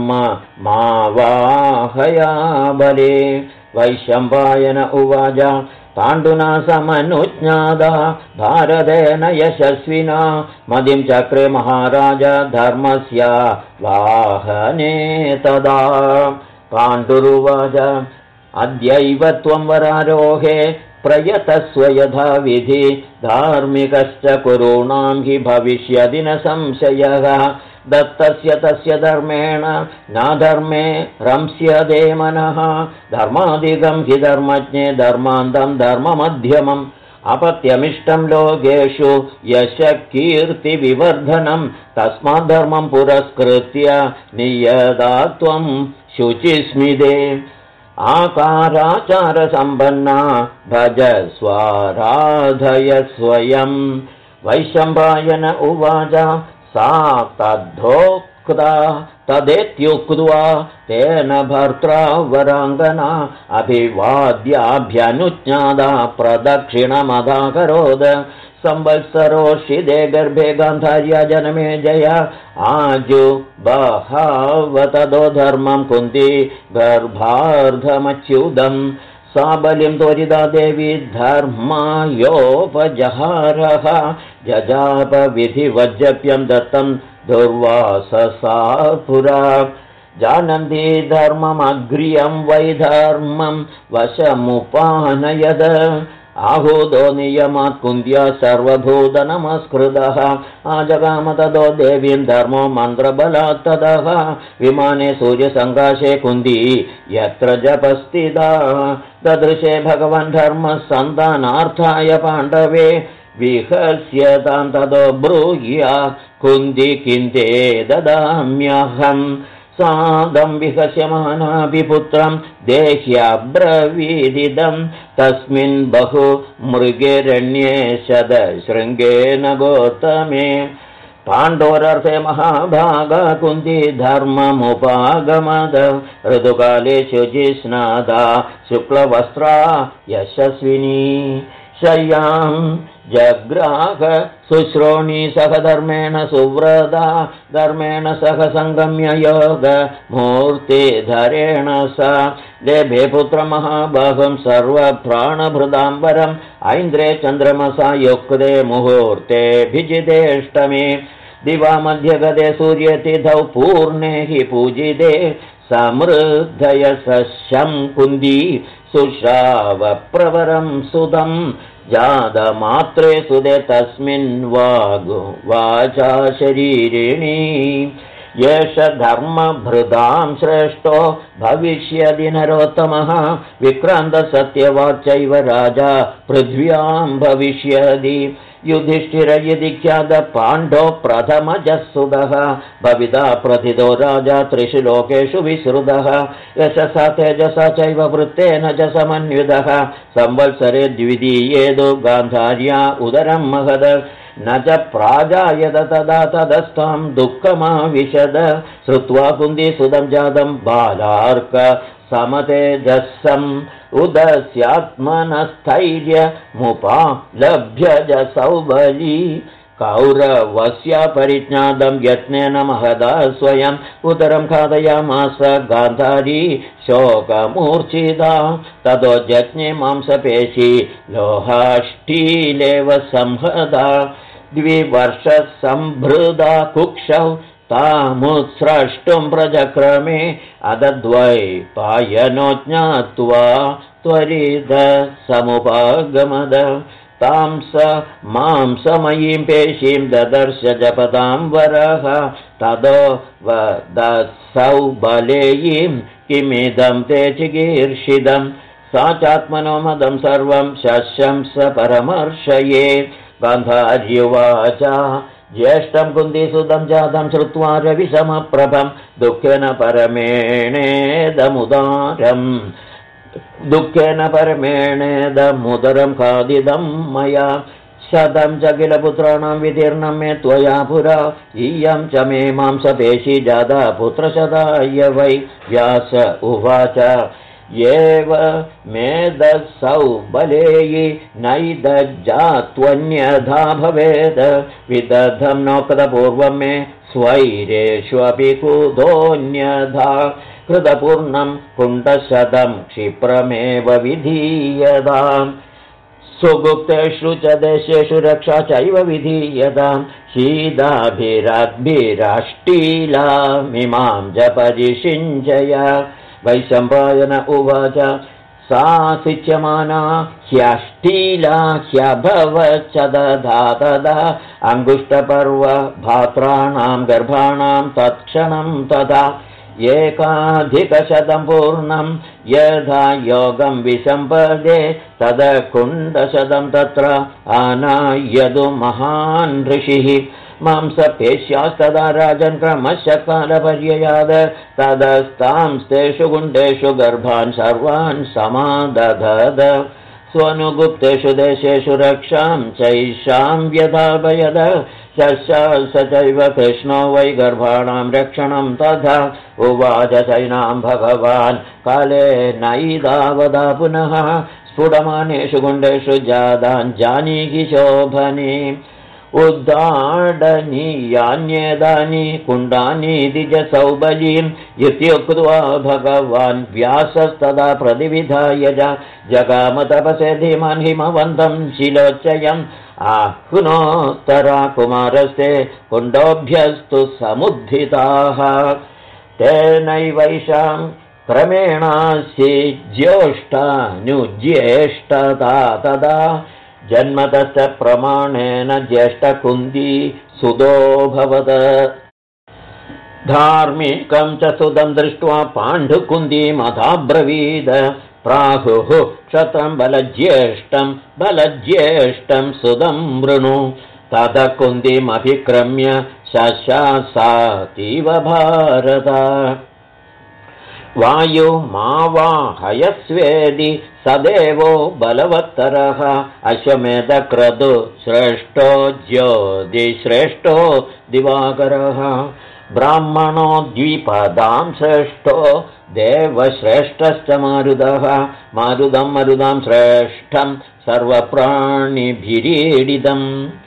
धर्ममावाहया बले वैशम्पायन उवाच पाण्डुना समनुज्ञाता भारतेन यशस्विना मदिं चक्रे महाराज धर्मस्य वाहने तदा पाण्डुरुवाच अद्यैव त्वं वरारोहे प्रयतस्व यथा विधि धार्मिकश्च कुरूणां हि भविष्यति न संशयः दत्तस्य तस्य धर्मेण नाधर्मे रंस्यते मनः धर्मादिकं हि धर्मज्ञे धर्मान्तं धर्ममध्यमम् अपत्यमिष्टं लोकेषु यशकीर्तिविवर्धनं तस्मात् धर्मं पुरस्कृत्य नियता त्वं शुचिस्मिते आकाराचारसम्पन्ना भज स्वाराधय स्वयं वैशम्पायन उवाच सा तद्धोक्ता कृता तदेत्युक्त्वा तेन भर्त्रा वराङ्गना अभिवाद्याभ्यनुज्ञादा प्रदक्षिणमदाकरोद संवत्सरोषिदे गर्भे गान्धार्या जनमे जया आजुबहावतदो धर्मं कुन्ती गर्भार्धमच्युदम् सा बलिं त्वरिता देवी धर्मायोपजहारः जजापविधिवज्जप्यं दत्तं दुर्वाससा पुरा जानन्ती धर्ममग्र्यं वै धर्मं वशमुपानयद आहूतो नियमात् कुन्त्या सर्वभूतनमस्कृतः आजगाम ततो देवीं धर्मो मन्त्रबलात् ततः विमाने सूर्यसङ्काशे कुन्ती यत्र जपस्थिता ददृशे भगवान् धर्मः सन्तानार्थाय पाण्डवे विहस्यतां ततो ब्रूह्या कुन्ती किन्ते ददाम्यहम् सादं विहस्यमानाभिपुत्रं देह्याब्रवीदिदं तस्मिन् बहु मृगेरण्ये शतशृङ्गेन गौतमे पाण्डोरर्थे महाभागा कुन्ती धर्ममुपागमद ऋतुकाले शुचिस्नादा शुक्लवस्त्रा यशस्विनी शय्यां जग्राह शुश्रोणी सह धर्मेण सुव्रता धर्मेण सह सङ्गम्य योग मूर्तिधरेण सा लेभे पुत्रमहाबाहुं सर्वप्राणभृदाम्बरम् ऐन्द्रे चन्द्रमसा युक्ते मुहूर्तेऽभिजितेष्टमे दिवा मध्यगते सूर्यतिथौ पूर्णे हि पूजिते समृद्धयशं कुन्ती सुश्रावप्रवरं सुदम् जातमात्रे सुदे तस्मिन् वाचा शरीरिणी येष धर्मभृदां श्रेष्ठो भविष्यदि नरोत्तमः विक्रान्तसत्यवाच्चैव राजा पृथ्व्यां भविष्यदि युधिष्ठिर इति ख्यात पाण्डो प्रथमजःसुतः भविता प्रथितो राजा त्रिषु लोकेषु विश्रुतः यशसा तेजसा चैव वृत्तेन च समन्वितः संवत्सरे द्वितीयेदु गान्धार्या उदरं महद न च प्राजायत तदा तदस्तां दुःखमाविशद श्रुत्वा कुन्ती सुतं जातं बालार्क समतेजस्सम् उदस्यात्मनस्थैर्यमुपालभ्य जसौबली कौरवस्य परिज्ञातं यत्नेन महदा स्वयं उदरं खादयामास गान्धारी शोकमूर्छिता ततो जज्ञे मांसपेशी लोहाष्टीलेव संहता द्विवर्षसम्भृदा कुक्षौ तामुत्स्रष्टुं प्रजक्रमे अदद्वैपायनो ज्ञात्वा त्वरित समुपागमद तां स मांसमयीं पेशीं ददर्श जपतां वरः ततो वदसौ बलेयीं किमिदं ते चिकीर्षितं सा चात्मनो मदं सर्वं शशंस परमर्शये गान्धार्युवाच ज्येष्ठं कुन्तीसुतं जातं श्रुत्वा रविसमप्रभं दुःखेन परमेणेदमुदरं खादिदं मया शतं च किल पुत्राणां वितीर्णं मे त्वया पुरा इयं च मे मांसपेशी जाता पुत्रशताय वै व्यास उवाच एव मेदसौ बलेयि नैदज्जात्वन्यथा भवेत् विदधं नोक्तपूर्वं मे स्वैरेष्वपि कुतोऽन्यथा कृतपूर्णं कुण्डशतं क्षिप्रमेव विधीयताम् सुगुप्तेषु च देशेषु रक्षा चैव विधीयतां शीदाभिराद्भिराष्टीलामिमां च परिषिञ्चय वैशम्पायन उवाच सा सिच्यमाना ह्यष्टीला ह्यभवच्च दधा तदा अङ्गुष्ठपर्व भात्राणां गर्भाणां तत्क्षणं तदा एकाधिकशतं पूर्णं यथा योगं विसम्पदे तदकुण्डशतं तत्र आनायदु महान् ऋषिः मांसपेश्यास्तदा राजन् क्रमशः कालपर्ययाद तदस्तांस्तेषु गुण्डेषु गर्भान् सर्वान् समादधद स्वनुगुप्तेषु देशेषु रक्षां चैषां व्यधापयद शशास चैव कृष्णो वै गर्भाणां रक्षणं तथा उवाच चैनां भगवान् काले नैदावदा पुनः स्फुटमानेषु गुण्डेषु जातान् जानीहि शोभने उद्दाडनीयान्येदानि कुण्डानि द्विजसौबलीम् इत्युक्त्वा भगवान् व्यासस्तदा प्रतिविधाय जगाम तपसे धीमान् हिमवन्तं शिलोच्चयम् आहुनोत्तरा कुमारस्ते कुण्डोभ्यस्तु समुद्धिताः तेनैवैषां क्रमेणासि ज्येष्ठानुज्येष्ठता तदा जन्मतश्च प्रमाणेन ज्येष्ठकुन्दी सुदोऽभवत् धार्मिकं च सुदं दृष्ट्वा पाण्डुकुन्दीमथाब्रवीद प्राहुः क्षत्रं बलज्येष्ठं सुदं वृणु ततः कुन्दीमभिक्रम्य शशासातीव भारत वायुमावाहयस्वेदि सदेवो बलवत्तरः अश्वमेधक्रतु श्रेष्ठो ज्योतिश्रेष्ठो दिवाकरः ब्राह्मणो द्विपदां श्रेष्ठो देवश्रेष्ठश्च मारुदः मारुदं मरुदां श्रेष्ठं सर्वप्राणिभिरीडितम्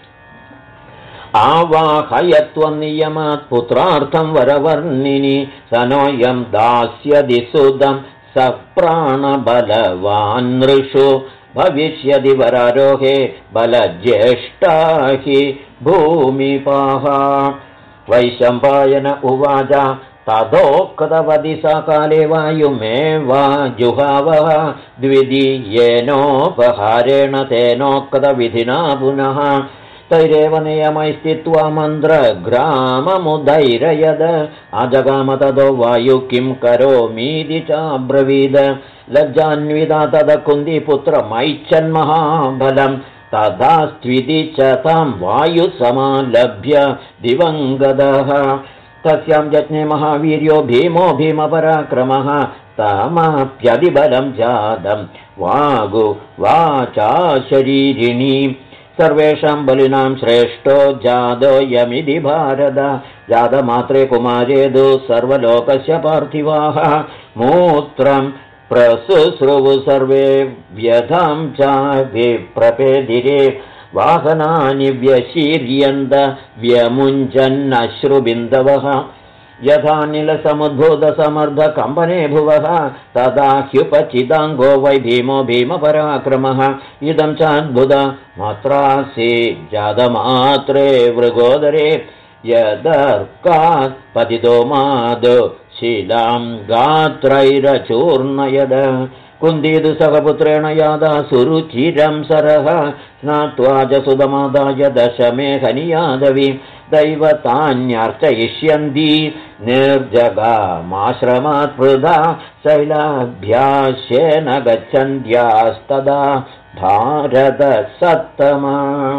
आवाहयत्वं नियमात् पुत्रार्थं वरवर्णिनि स नोऽयं दास्यति सुदं स प्राणबलवान् नृषु भविष्यति वरारोहे बलज्येष्ठा हि भूमिपाः वैशम्पायन उवाच ततोक्तवति सा काले वायुमेव जुहावः द्वितीयेनोपहारेण तेनोक्तविधिना पुनः तैरेव नियमैस्थित्वा मन्त्रग्राममुदैरयद अजगाम ततो वायु किं करोमीति चाब्रवीद लज्जान्विता तद कुन्दीपुत्रमैच्छन्महाबलं तदा स्त्विति च तां वायुसमालभ्य दिवङ्गतः तस्यां यज्ञे महावीर्यो भीमो भीमपराक्रमः तमाप्यदिबलं जातं वागु वाचा शरीरिणी सर्वेषां बलिनां श्रेष्ठो जातोऽयमिति भारत जातमात्रे कुमारेदु सर्वलोकस्य पार्थिवाः मूत्रं प्रसुश्रुवु सर्वे व्यथां च विप्रपेदिरे वाहनानि व्यशीर्यन्त व्यमुञ्चन्नश्रुबिन्दवः यथा निलसमुद्भूतसमर्धकम्पने भुवः तदा ह्युपचिताङ्गो वै भीमो भीमपराक्रमः इदं चाद्भुतमात्रासि जातमात्रे मृगोदरे यदर्कात् पतितो माद शिलां गात्रैरचूर्णयद कुन्दीदु सहपुत्रेण यादा सुरुचिरं सरः स्नात्वा च सुदमादाय दशमे हनियादवि दैवतान्यर्चयिष्यन्ति निर्जगामाश्रमात् पृथा शैलाभ्यास्येन गच्छन्त्यास्तदा भारतसत्तमा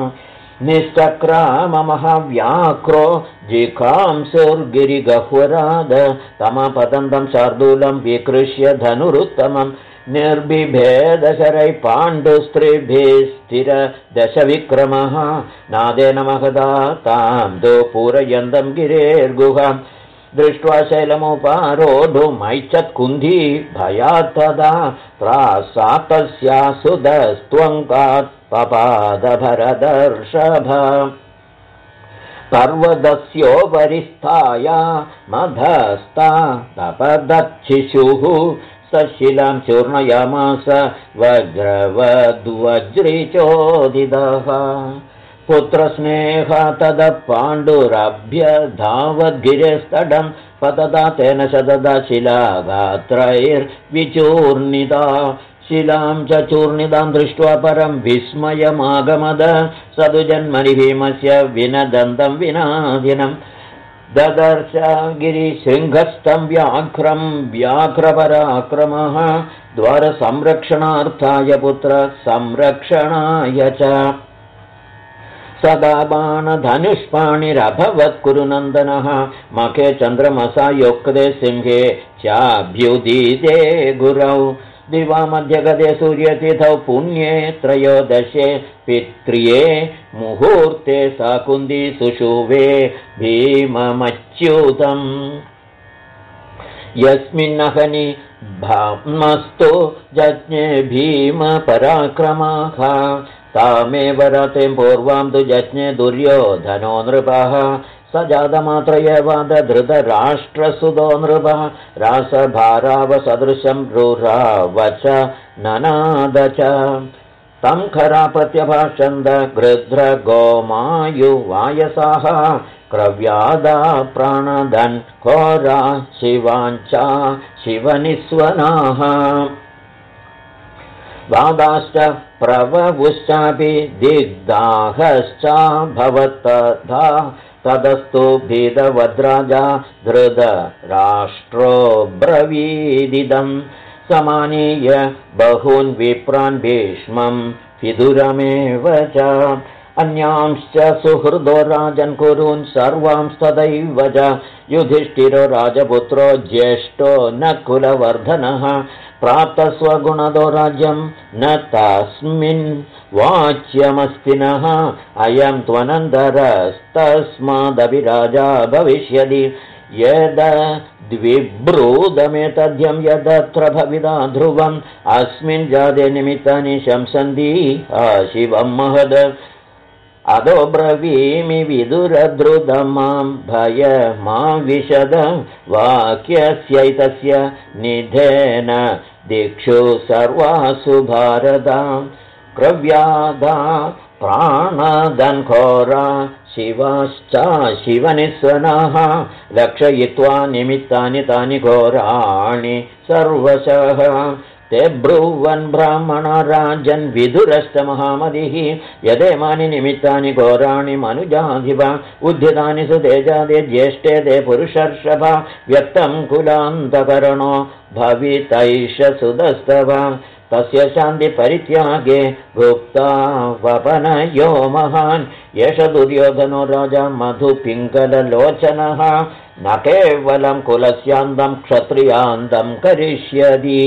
निश्चक्राममहाव्याक्रो जिघांसुर्गिरिगह्वराद तमपतन्तं शार्दूलं विकृष्य धनुरुत्तमं निर्बिभेदशरै पाण्डुस्त्रिभिः स्थिरदशविक्रमः नादेन महदा तां दो पूरयन्तं गिरेर्गुहां दृष्ट्वा शैलमुपारोढुमैच्छत्कुन्धी भयात् तदा त्रासातस्या सुदस्त्वङ्कात् पपादभरदर्षभ पर्वतस्योपरिस्थाया मधस्ता तपदच्छिशुः सशिलां चूर्णयामास वज्रवद्वज्रिचोदितः पुत्रस्नेह तद पाण्डुरभ्यधावद्गिरेस्तडं पतदा तेन शतदा शिला गात्रैर्विचूर्णिता शिलां च चूर्णितां दृष्ट्वा परं विस्मयमागमद सदुजन्मनि भीमस्य विनदन्तं विनादिनं ददर्श गिरिशृङ्गस्थं व्याघ्रं व्याघ्रपराक्रमः द्वारसंरक्षणार्थाय पुत्रसंरक्षणाय च सदा बाणधनुष्पाणिरभवत् कुरुनन्दनः मखे चन्द्रमसा योक्ते सिंहे चाभ्युदीते गुरौ दिवा मध्यगते सूर्यतिथौ पुण्ये त्रयोदशे पित्र्ये मुहूर्ते सा कुन्दी सुषुवे भीममच्युतम् यस्मिन्नहनि भामस्तु जज्ञे भीमपराक्रमाः तामेव रतिं पूर्वां तु जज्ञे दुर्योधनो नृपः स जातमात्र एव धृतराष्ट्रसुतो नृपः रासभारावसदृशं रुरावच ननाद च तं खरा प्रत्यभाषन्त गृध्रगोमायुवायसाः क्रव्यादा प्राणदन् घोरा शिवाञ्चा शिवनिस्वनाः वादाश्च प्रववुश्चापि दिग्दाहश्च भवत्तथा तदस्तु भीतवद्राजा धृतराष्ट्रो ब्रवीदिदं समानीय बहून् विप्रान् भीष्मं विदुरमेव च अन्यांश्च सुहृदो राजन् कुरून् सर्वांस्तदैव च युधिष्ठिरो राजपुत्रो ज्येष्ठो न कुलवर्धनः प्राप्तस्वगुणदो राज्यं न तस्मिन् वाच्यमस्तिनः अयं त्वनन्तरस्तस्मादपि राजा भविष्यति यद्विब्रूदमेतद्यं यदत्र भविता ध्रुवम् अस्मिन् जाते निमित्तानि शंसन्ति शिवं महद अदो ब्रवीमि विदुरद्रुतं मां भय मां विशद वाक्यस्यैतस्य निधेन दिक्षु सर्वासु भारता क्रव्यादा प्राणदन्घोरा शिवाश्च शिवनिस्वनाः लक्षयित्वा निमित्तानि तानि घोराणि सर्वशः ते ब्रुवन् ब्राह्मणा राजन् विदुरश्च महामतिः यदेमानि निमित्तानि घोराणि मनुजाधिप उद्यतानि सुतेजादे ज्येष्ठे ते पुरुषर्षभ व्यक्तं कुलान्तकरणो भवितैष सुदस्तव तस्य शान्तिपरित्यागे भुक्ता वपनयो महान् एष दुर्योधनो राजा मधुपिङ्गललोचनः न केवलं कुलस्यान्तं क्षत्रियान्तं करिष्यति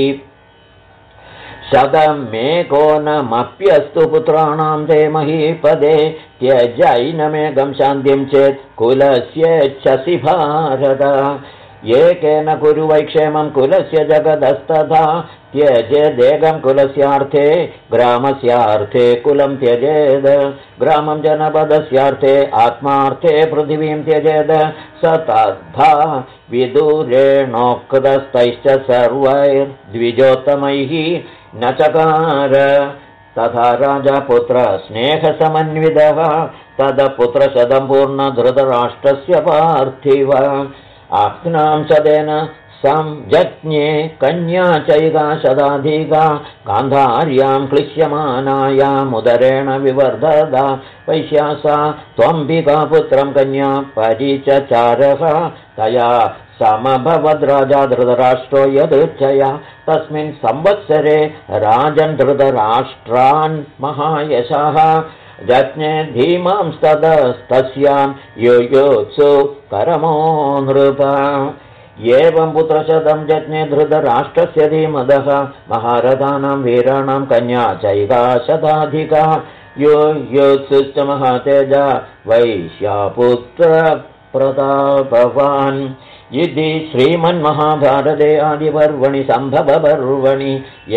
शतमेकोनमप्यस्तु पुत्राणां ते महीपदे त्यजैनमेकं शान्तिं चेत् कुलस्येच्छसि भारत एकेन कुरु वैक्षेमं कुलस्य जगदस्तथा त्यजेदेकं कुलस्यार्थे ग्रामस्यार्थे कुलं त्यजेद ग्रामं जनपदस्यार्थे आत्मार्थे पृथिवीं त्यजेद स तथा विदुरेणोक्तस्तैश्च सर्वैर्द्विजोत्तमैः न चकार तथा राजापुत्र स्नेहसमन्वितः तदपुत्रशतं पूर्णधृतराष्ट्रस्य पार्थिव आप्नां शतेन संजज्ञे कन्या चैका शताधिका गान्धार्यां क्लिश्यमानायामुदरेण विवर्धदा वैश्यासा त्वम्बिका पुत्रं कन्या परिचचारः तया समभवद्राजा धृतराष्ट्रो यदृच्छया तस्मिन् संवत्सरे राजन् धृतराष्ट्रान् महायशः जज्ञे धीमांस्ततस्तस्यां युयुत्सु परमो नृप एवं पुत्रशतं जज्ञे धृतराष्ट्रस्य धीमदः महारथानां वीराणां कन्या चैका शताधिका युयुत्सुश्च महातेजा वैश्यापुत्र प्रतापवान् इति श्रीमन्महाभारते आदिपर्वणि सम्भवपर्वणि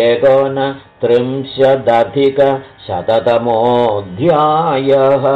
1930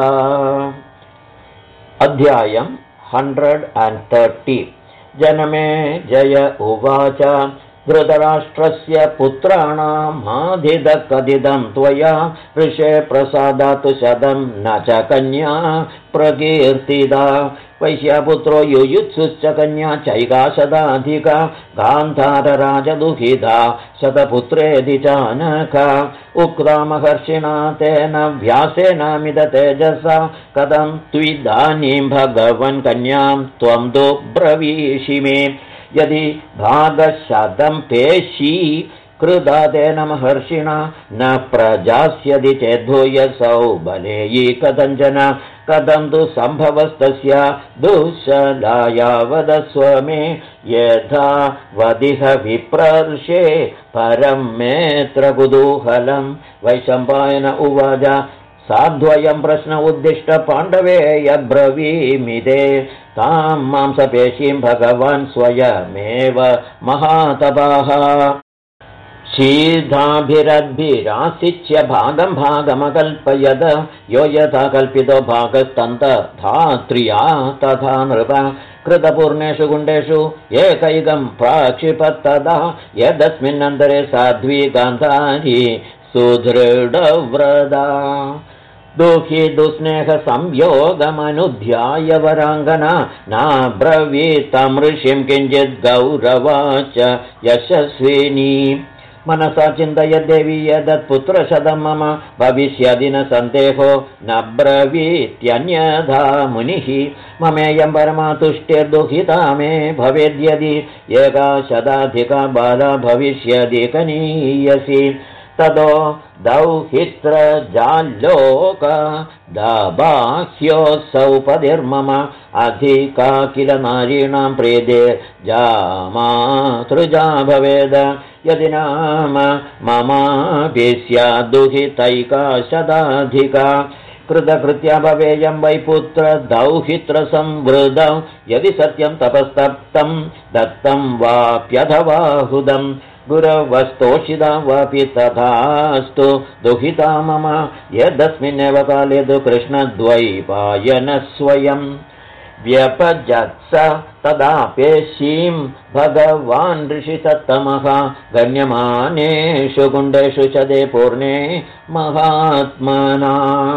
अध्यायम् 130 जनमे जय उवाच धृतराष्ट्रस्य पुत्राणामाधिदकथितं त्वया ऋषे प्रसादातु शतं न च कन्या प्रकीर्तिता वैश्यापुत्रो युयुत्सुश्च कन्या चैका शताधिका गान्धारराजदुहिता शतपुत्रेति चानका उक्ता महर्षिणा तेन व्यासेनामिद तेजसा कथं त्विदानीं भगवन् कन्यां त्वं तु ब्रवीषि मे यदि भागशतं पेशी कृता तेन महर्षिणा न प्रजास्यति चेद्भूयसौ बलेयी कथञ्चन कथं तु सम्भवस्तस्य दुःशलाया वदस्व मे यथा वदिह विप्रर्षे परं मेऽत्र कुतूहलं वैशम्पायन उवाच साध्वयं प्रश्न उद्दिष्ट पाण्डवे यब्रवीमिते तां मांसपेशीं भगवान् स्वयमेव महातपाः शीधाभिरद्भिरासिच्य भागं भागमकल्पयद यो यथा कल्पितो भागस्तन्तधात्र्या तथा नृप कृतपूर्णेषु गुण्डेषु एकैकं प्राक्षिपत्तदा यदस्मिन्नन्तरे साध्वी गान्धारी सुदृढव्रता दुःखी दुस्नेहसंयोगमनुध्याय वराङ्गना नाब्रवीतं ऋषिं किञ्चित् गौरवाच यशस्विनी मनसा चिन्तयद्देवी यदत्पुत्रशतं मम भविष्यदि न सन्देहो न ब्रवीत्यन्यथा मुनिः ममेयं परमातुष्टिर्दुहिता मे भवेद्यदि एका शताधिका बाला भविष्यदि कनीयसि ततो दौहित्रजाल्लोक दबाह्योऽसौपतिर्मम अधिका किल नारीणां प्रेदे जामातृजा भवेद यदि नाम ममापि स्याद्दुहितैका शताधिका कृतकृत्या भवेयं वै पुत्र दौहित्रसंवृद्धं यदि सत्यं तपस्तप्तं दत्तं वाप्यथवाहुदम् गुरवस्तोषिता वापि तथास्तु दुहिता मम यदस्मिन्नेव काले तु कृष्णद्वैपायनः स्वयं व्यपजत्स तदा पेशीं भगवान् ऋषिसत्तमः गण्यमानेषु गुण्डेषु चदे पूर्णे महात्मना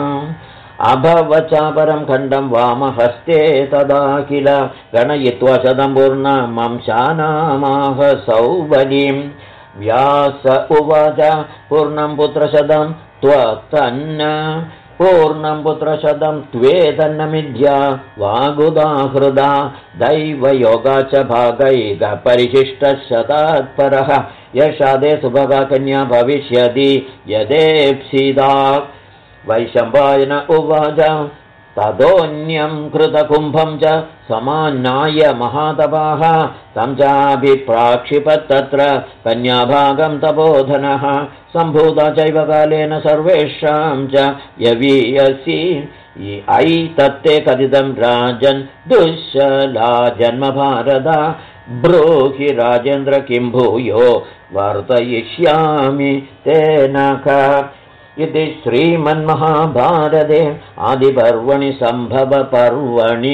अभवचापरं खण्डं वामहस्ते तदा किल गणयित्वा शतं पूर्णमंशानामाह सौबलीं व्यास उवाच पूर्णं पुत्रशतं त्वत्तन्न पूर्णं पुत्रशतं त्वेतन्नमिद्या वागुदाहृदा दैवयोगा च भागैकपरिशिष्टशतात्परः यशादे सुभगा कन्या भविष्यति यदेप्सिता वैशम्पायन उवाच तदोऽन्यं कृतकुम्भं च समान्नाय महातपाः तं चाभिप्राक्षिपत्तत्र कन्याभागं तपोधनः सम्भूता चैव कालेन सर्वेषां च यवीयसि ऐ तत्ते कथितं राजन् दुःशला जन्म भारत ब्रूहि राजेन्द्र किं भूयो वर्तयिष्यामि तेन इति श्रीमन्महाभारते आदिपर्वणि सम्भवपर्वणि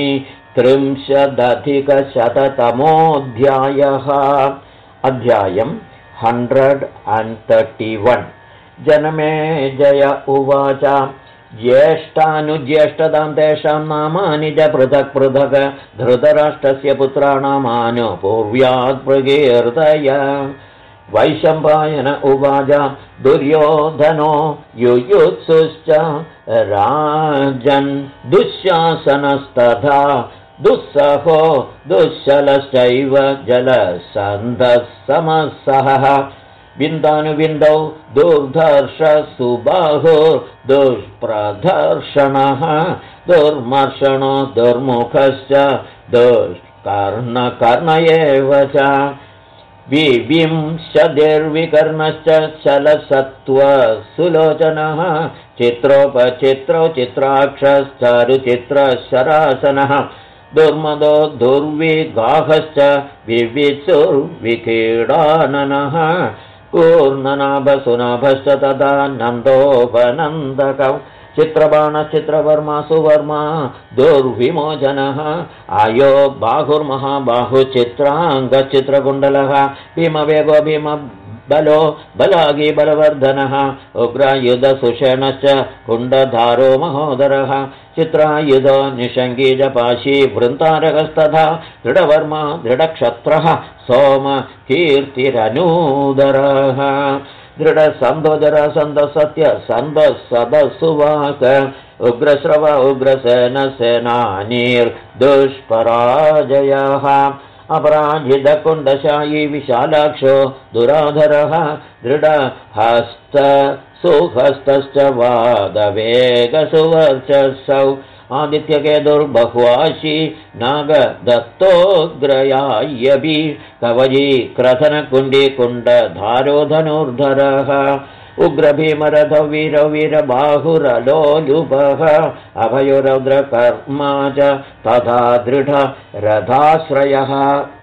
30अधिकशततमोऽध्यायः अध्यायम् 131 जनमेजय उवाच ज्येष्ठानुज्येष्ठतां तेषां नामानि च पृथक् पृथक् धृतराष्ट्रस्य पुत्राणामानुपूर्व्यात् प्रकीर्तय वैशम्पायन उवाच दुर्योधनो युयुत्सुश्च राजन् दुःशासनस्तथा दुःसहो दुःशलश्चैव जलसन्धः समसहः विन्दानुविन्दौ दुर्धर्षसुबाहो दुष्प्रधर्षणः दुर्मर्षणो दुर्मुखश्च दुष्कर्णकर्ण एव च विविंशतिर्विकर्णश्च चलसत्त्वसुलोचनः चित्रोपचित्रो चित्राक्षश्चारुचित्रशरासनः दुर्मदो दुर्विगाहश्च विवित्सुर्विकीडाननः कूर्णनाभसुनाभश्च तदा नन्दोपनन्दकौ चित्रबाणश्चित्रवर्मा सुवर्मा दुर्विमोचनः आयो बाहुर्महाबाहुचित्राङ्गचित्रकुण्डलः भीमवेगो भीमबलो बलागी बलवर्धनः उग्रायुधसुषेणश्च कुण्डधारो महोदरः चित्रायुधो निषङ्गीजपाशी वृन्तारकस्तथा दृढवर्मा दृढक्षत्रः सोमकीर्तिरनूदरः दृढसन्धोजरसन्धसत्यसन्धसदसुवाक उग्रश्रव उग्रसेनसेनानीर्दुष्पराजयः अपराजितकुण्डशायी विशालाक्षो दुराधरः दृढहस्त सुहस्तश्च वादवेगसुवर्चसौ आदित्यकेतुर्बह्वाशी नागदत्तोऽग्रयाय्यपि कवजी क्रथनकुण्डीकुण्डधारो धनुर्धरः उग्रभीमरथौ वीरबाहुरलोलुपः अभयो रौद्रकर्मा च तथा दृढरथाश्रयः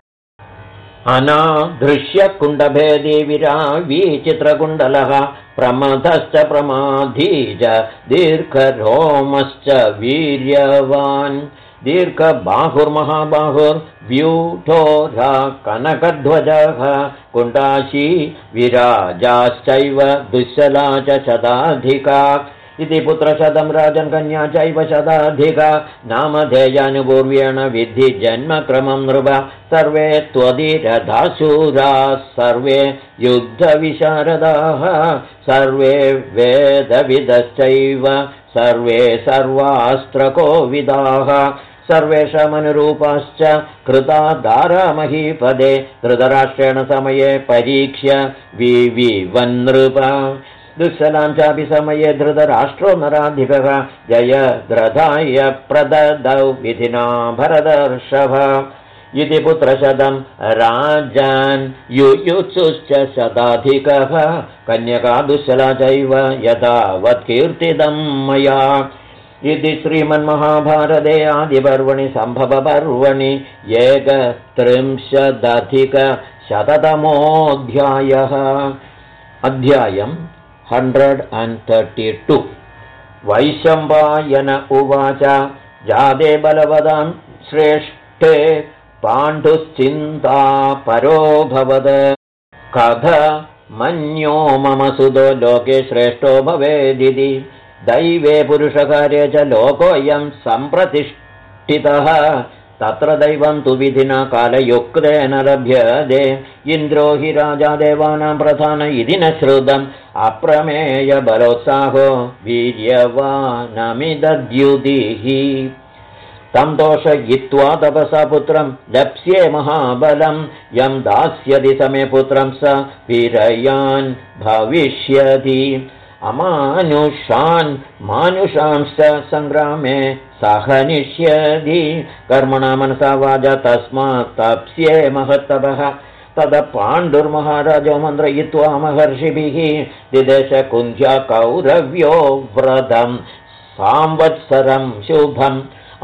अनादृश्यकुण्डभेदी विचित्रकुण्डलः प्रमथश्च प्रमाधी च दीर्घरोमश्च वीर्यवान् दीर्घबाहुर्महाबाहुर्व्यूढोरा कनकध्वजः कुण्डाशी विराजाश्चैव दुःशला च शताधिका इति पुत्रशतं राजन् कन्या चैव शताधिका नामधेयानुपूर्व्येण विद्धि जन्मक्रमं नृप सर्वे त्वधिरथाशूराः सर्वे युद्धविशारदाः सर्वे वेदविदश्चैव सर्वे सर्वास्त्रकोविदाः सर्वेषामनुरूपाश्च कृता दारामहीपदे धृतराष्ट्रेण समये परीक्ष्य विविवन्नृप दुःशलां चापि समये धृतराष्ट्रो नराधिपः जयद्रथाय प्रददौ विधिना भरतर्षभ इति पुत्रशतं राजान् युयुत्सुश्च शताधिकः कन्यका दुःशला चैव यथावत्कीर्तितं मया इति श्रीमन्महाभारते आदिपर्वणि सम्भवपर्वणि 31अधिकशततमोऽध्यायः अध्यायम् 132 वैशम्पायन उवाच जाते बलवदां श्रेष्ठे पाण्डुश्चिन्ता परोऽभवत् कथमन्यो मम सुतो लोके श्रेष्ठो भवेदिति दैवे पुरुषकार्ये च लोकोऽयं सम्प्रतिष्ठितः तत्र दैवं तु विधिना कालयुक्तेन लभ्यते इन्द्रो हि राजा देवानां प्रधान इति न श्रुतम् अप्रमेय बलोत्साहो वीर्यवानमिदद्युतिः तं दोषयित्वा तपसा पुत्रं लप्स्ये महाबलं यं दास्यति समे पुत्रं स वीरयान् भविष्यति अमानुषान् मानुषांश्च सङ्ग्रामे सहनिष्यति कर्मणा मनसा वाचा तस्मात् तप्स्ये महत्तपः तद पाण्डुर्महाराजो मन्त्रयित्वा महर्षिभिः दिदेश कुञ्जा कौरव्यो व्रतं सांवत्सरं शुभम्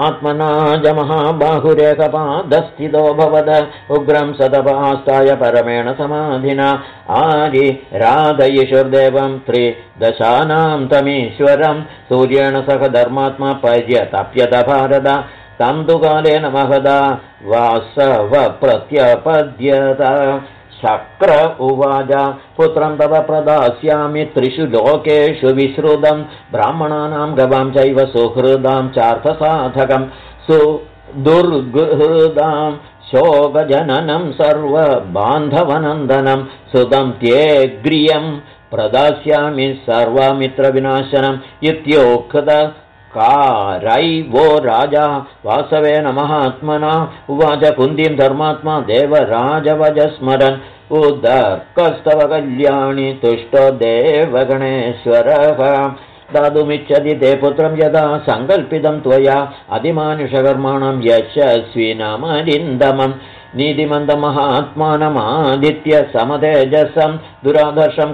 आत्मनाजमहाबाहुरेकपादस्थितो भवद उग्रं सदपास्ताय परमेण समाधिना आदिराधयिषुर्देवं त्रिदशानां तमीश्वरं सूर्येण सह धर्मात्मा पर्यतप्यत भारत तं तु कालेन महदा वासव प्रत्यपद्यत शक्र उवाच पुत्रं तव प्रदास्यामि त्रिषु लोकेषु विश्रुतं ब्राह्मणानां गवां चैव सुहृदां चार्थसाधकं सुदुर्गृहृदां शोकजननं सर्वबान्धवनन्दनं सुतं त्येग्रियं प्रदास्यामि सर्वमित्रविनाशनम् इत्योक्त कारैवो राजा वासवेन महात्मना उवाच कुन्तीं धर्मात्मा देवराजवजस्मरन् उदर्कस्तव कल्याणि तुष्टो देवगणेश्वरः दातुमिच्छति ते पुत्रं यदा सङ्कल्पितं त्वया अधिमानुषकर्माणं यशस्विनमरिन्दमं नीतिमन्तमहात्मानमादित्य समतेजसं दुराधर्षं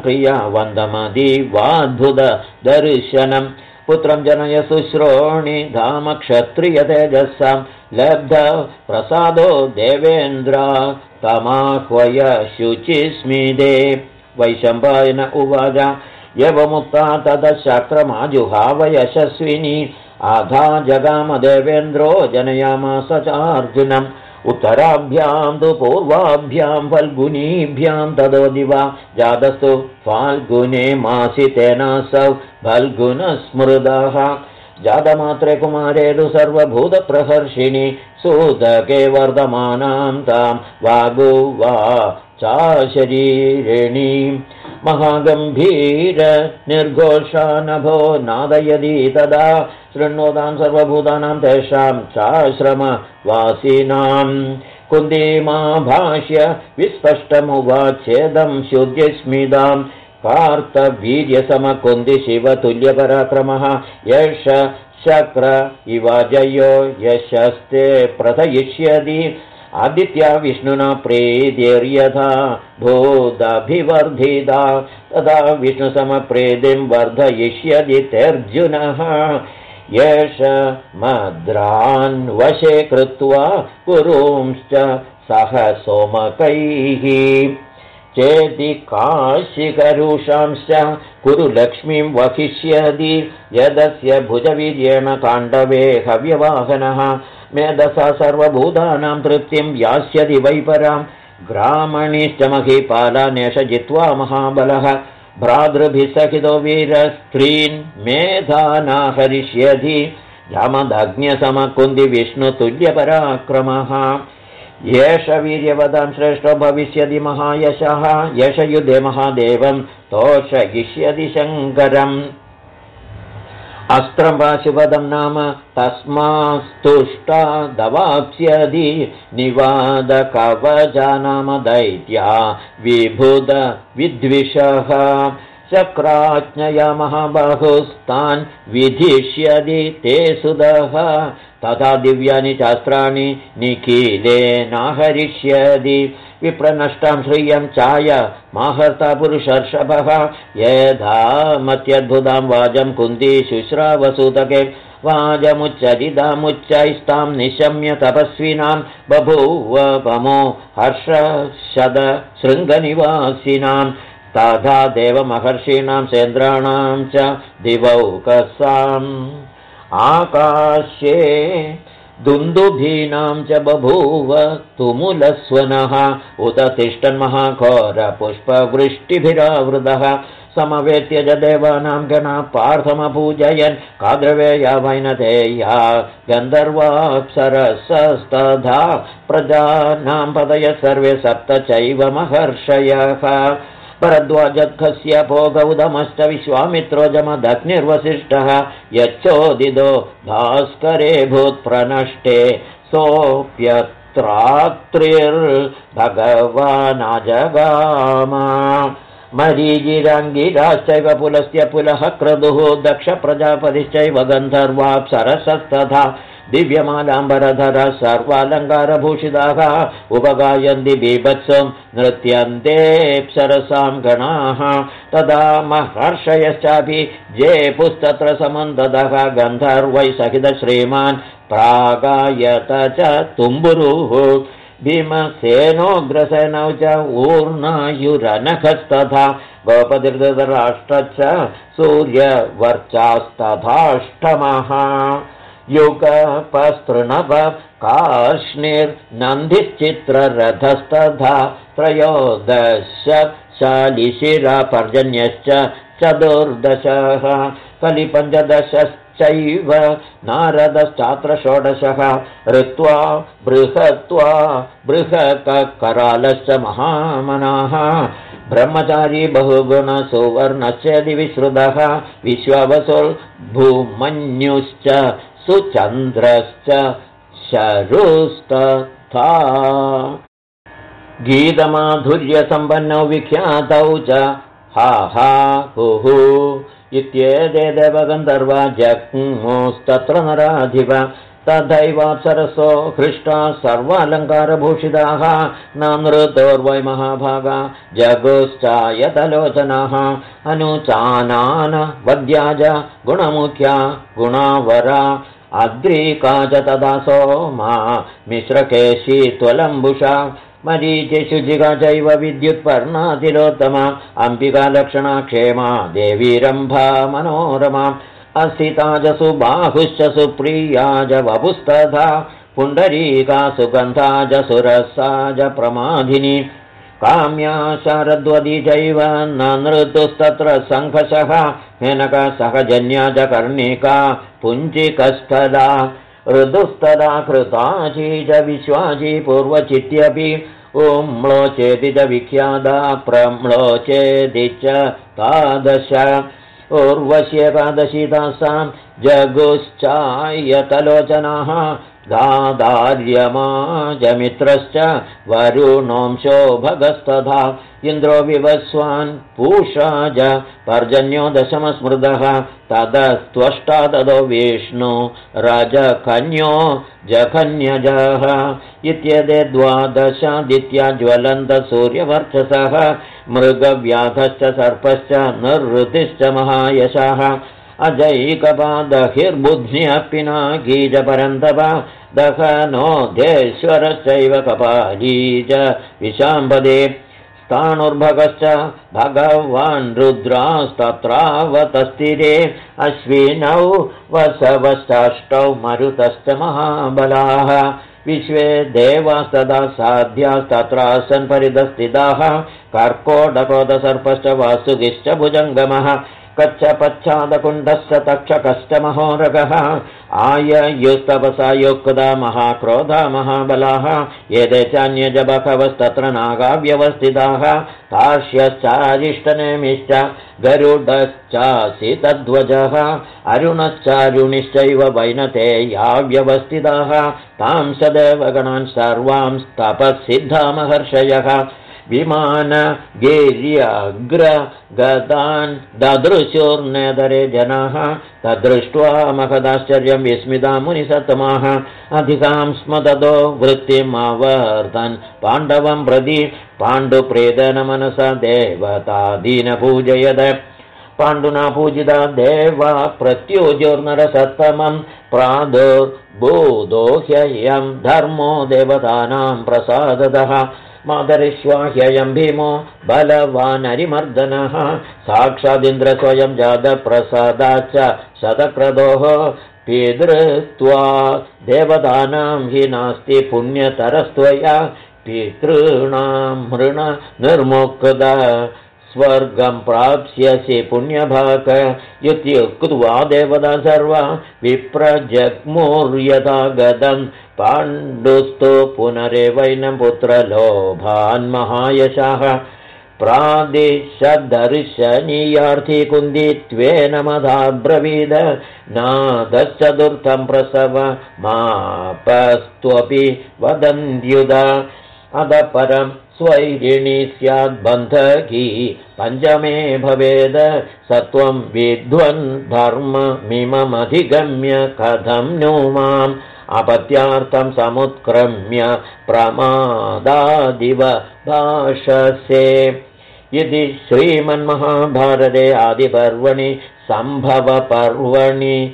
क्रियावन्दमदिवाद्भुतदर्शनम् पुत्रं जनय शुश्रोणि धाम क्षत्रियतेजसां लब्ध प्रसादो देवेन्द्र तमाह्वय शुचिस्मिदे वैशम्पायन उवाच एवमुक्ता ततश्चक्रमाजुहाव यशस्विनी आधा जगाम देवेन्द्रो जनयामास चार्जुनम् उत्तराभ्यां तु पूर्वाभ्यां फल्गुनीभ्यां तदो दिवा जातस्तु फाल्गुने मासितेनासौ फल्गुनस्मृदः जातमात्रे कुमारे तु सर्वभूतप्रहर्षिणि सूतके वर्धमानां तां वागुवा चाशरीरिणीं महागम्भीर निर्घोषानभो नादयति तदा शृण्वतां सर्वभूतानां तेषां चाश्रमवासिनां कुन्दीमा भाष्य विस्पष्टमुवाचेदं शुद्ध्यस्मिदां कार्तवीर्यसमकुन्दि शिवतुल्यपराक्रमः यश शक्र इव जयो यशस्ते प्रथयिष्यति आदित्या विष्णुना प्रीतिर्यथा भूदभिवर्धिता तदा विष्णुसमप्रीतिं वर्धयिष्यति तेऽर्जुनः येष मद्रान् वशे कृत्वा कुरुंश्च सह सोमकैः चेति काशिकरुषांश्च कुरु लक्ष्मीं वहिष्यति यदस्य भुजवीर्येण काण्डवे हव्यवाहनः मेधसा सर्वभूतानां तृप्तिं यास्यति वैपरां ग्रामणीश्च महीपालानेष जित्वा महाबलः भ्रातृभिः सहितो वीरस्त्रीन् मेधानाहरिष्यति जामदग्न्यसमकुन्दि विष्णुतुल्यपराक्रमः येष वीर्यवदां श्रेष्ठो भविष्यति महायशः यश युधे महादेवं तोषयिष्यति शङ्करम् अस्त्रं पाशुपदं नाम तस्मास्तुष्टा दवाप्स्यति निवादकवचा नाम दैत्या विभुद विद्विषः चक्राज्ञया महाबाहुस्तान् विधिष्यति ते सुदः तथा दिव्यानि शास्त्राणि निखिलेनाहरिष्यति विप्रनष्टां श्रियं चाय माहर्ता पुरुषर्षभः यदा मत्यद्भुतां वाजं कुन्ती शुश्रावसूतके वाजमुच्चरितामुच्चैस्तां निशम्य तपस्विनां बभूव पमो हर्षशद शृङ्गनिवासिनां तथा देवमहर्षीणां सेन्द्राणां च दिवौकसाम् आकाशे दुन्दुभीनां च बभूव तुमुलस्वनः उत तिष्ठन्महाघोरपुष्पवृष्टिभिरावृतः समवेत्य च देवानां गणाः पार्थमपूजयन् काद्रवेया वैनतेया गन्धर्वाप्सरसस्तथा प्रजानां पदयः सर्वे सप्त चैव महर्षयः परद्वाजत्खस्य भोगौदमश्च विश्वामित्रो जमदग्निर्वसिष्ठः यच्चोदितो भास्करे भूत्प्रनष्टे सोऽप्यत्रात्रिर्भगवानाजगाम मरीचिरङ्गिराश्चैव पुलस्त्य पुलः क्रतुः दक्षप्रजापतिश्चैव गन्धर्वाप्सरसस्तथा दिव्यमालाम्बरधर सर्वालङ्कारभूषिताः उपगायन्ति बीभत्सं नृत्यन्तेऽप्सरसां गणाः तदा महर्षयश्चापि जेपुस्तत्र समन्ततः गन्धर्वै सहित श्रीमान् प्रागायत च तुम्बुरुः भीमसेनोग्रसेनौ च ऊर्णायुरनखस्तथा गोपतिर्धृतराष्ट्रश्च सूर्यवर्चास्तथाष्टमः युगपस्तृणव कार्ष्णिर्नन्दिश्चित्ररथस्तथा त्रयोदश शालिशिरापर्जन्यश्च चतुर्दशः कलिपञ्चदशश्चैव नारदश्चात्र षोडशः ऋत्वा बृहकरालश्च महामनाः ब्रह्मचारी बहुगुणसुवर्णश्चेदि विश्रुतः विश्ववसुर्भूमन्युश्च सुचन्द्रश्च शरुस्तथा गीतमाधुर्यसम्पन्नौ विख्यातौ च हा हा हुः इत्येते देवगन्धर्वा जग्मुस्तत्र नराधिप तथैवाप्सरसो हृष्टा सर्वालङ्कारभूषिताः नमृतोर्वै महाभागा जगुश्चायतलोचनाः अनुचानान वद्याज गुणमुख्या गुणावरा अद्रीका च तदा सोमा मिश्रकेशी त्वलम्बुषा मरीचिशुचिका चैव विद्युत्पर्णातिलोत्तमा अम्बिका लक्षणा क्षेमा देवीरम्भा मनोरमा अस्थिता च सुबाहुश्च सुप्रिया च वपुस्तथा पुण्डरीका सुगन्धा च सुरसा च प्रमाधिनी काम्या शारद्वती चैव न नृतुस्तत्र सङ्घषः मेनका सहजन्या च कर्णिका पुञ्जिकस्थला ऋतुस्तदा कृताची च विश्वाची पूर्वचित्यपि म्लोचेति च विख्याता प्रम्लोचेति च तादश उर्वश्येकादशी तासां जगुश्चायतलोचनाः दादार्यमाजमित्रश्च वरुणोंशो भगस्तथा इन्द्रो विवस्वान् पूषा च पर्जन्यो दशमस्मृतः ततस्त्वष्टा ततो विष्णु रजकन्यो जघन्यजः इत्येते द्वादशादित्या ज्वलन्तसूर्यवर्चसः मृगव्याधश्च सर्पश्च निर्वृतिश्च महायशः अजैकपादहिर्बुद्ध्यः पिनाकी च परन्तप दहनोऽध्येश्वरश्चैव कपाली च विशाम्पदे स्थाणुर्भगश्च भगवान् रुद्रास्तत्रावतस्थिरे अश्विनौ वसवश्चाष्टौ मरुतश्च महाबलाः विश्वे देवास्तदा साध्यास्तत्रासन् परितस्थिताः कर्कोटकोदसर्पश्च वासुकिश्च भुजङ्गमः कच्छपच्छादकुण्डश्च तक्षकश्च महोरगः आययुस्तपसा युक्ता महाक्रोधा महाबलाः एते चान्ये बहवस्तत्र नागाव्यवस्थिताः तार्ष्यश्चारिष्टनेमिश्च गरुडश्चासितध्वजः अरुणश्चारुणिश्चैव वैनतेया व्यवस्थिताः तांश देवगणान् सर्वां तपःसिद्धामहर्षयः विमान गिर्यग्र गदान् ददृशुर्नेदरे जनाः तदृष्ट्वा महदाश्चर्यं विस्मिता मुनिसत्तमाः अधिकां स्म ततो वृत्तिमवर्तन् पाण्डवं प्रति पाण्डुप्रेतेन मनसा देवतादीन पूजयत पाण्डुना पूजिता देवा प्रत्युजुर्नरसत्तमं प्रादुर्बोधो ह्ययं धर्मो देवतानां प्रसादतः मातरिश्वाह्ययं भीमो बलवानरिमर्दनः साक्षादिन्द्र स्वयं जातप्रसादाच्च शतक्रतोः पितृत्वा देवतानां हि नास्ति पुण्यतरस्त्वया पितॄणां मृण निर्मुक्ता स्वर्गं प्राप्स्यसि पुण्यभाग इत्युक्त्वा देवता सर्वा विप्रजग्मुर्यथा गतं पाण्डुस्तु पुनरेवैनं पुत्रलोभान् महायशः प्रादिशदर्शनीयार्थी कुन्दित्वेन मदाब्रवीद नादश्चतुर्थं प्रसव मापस्त्वपि वदन्त्युदा अतः परं स्वैरिणी स्याद्बन्धकी पञ्चमे भवेद सत्वं विद्वन् धर्ममिममधिगम्य कथं नु माम् अपत्यार्थं समुत्क्रम्य प्रमादादिव भाषसे इति श्रीमन्महाभारते आदिपर्वणि सम्भवपर्वणि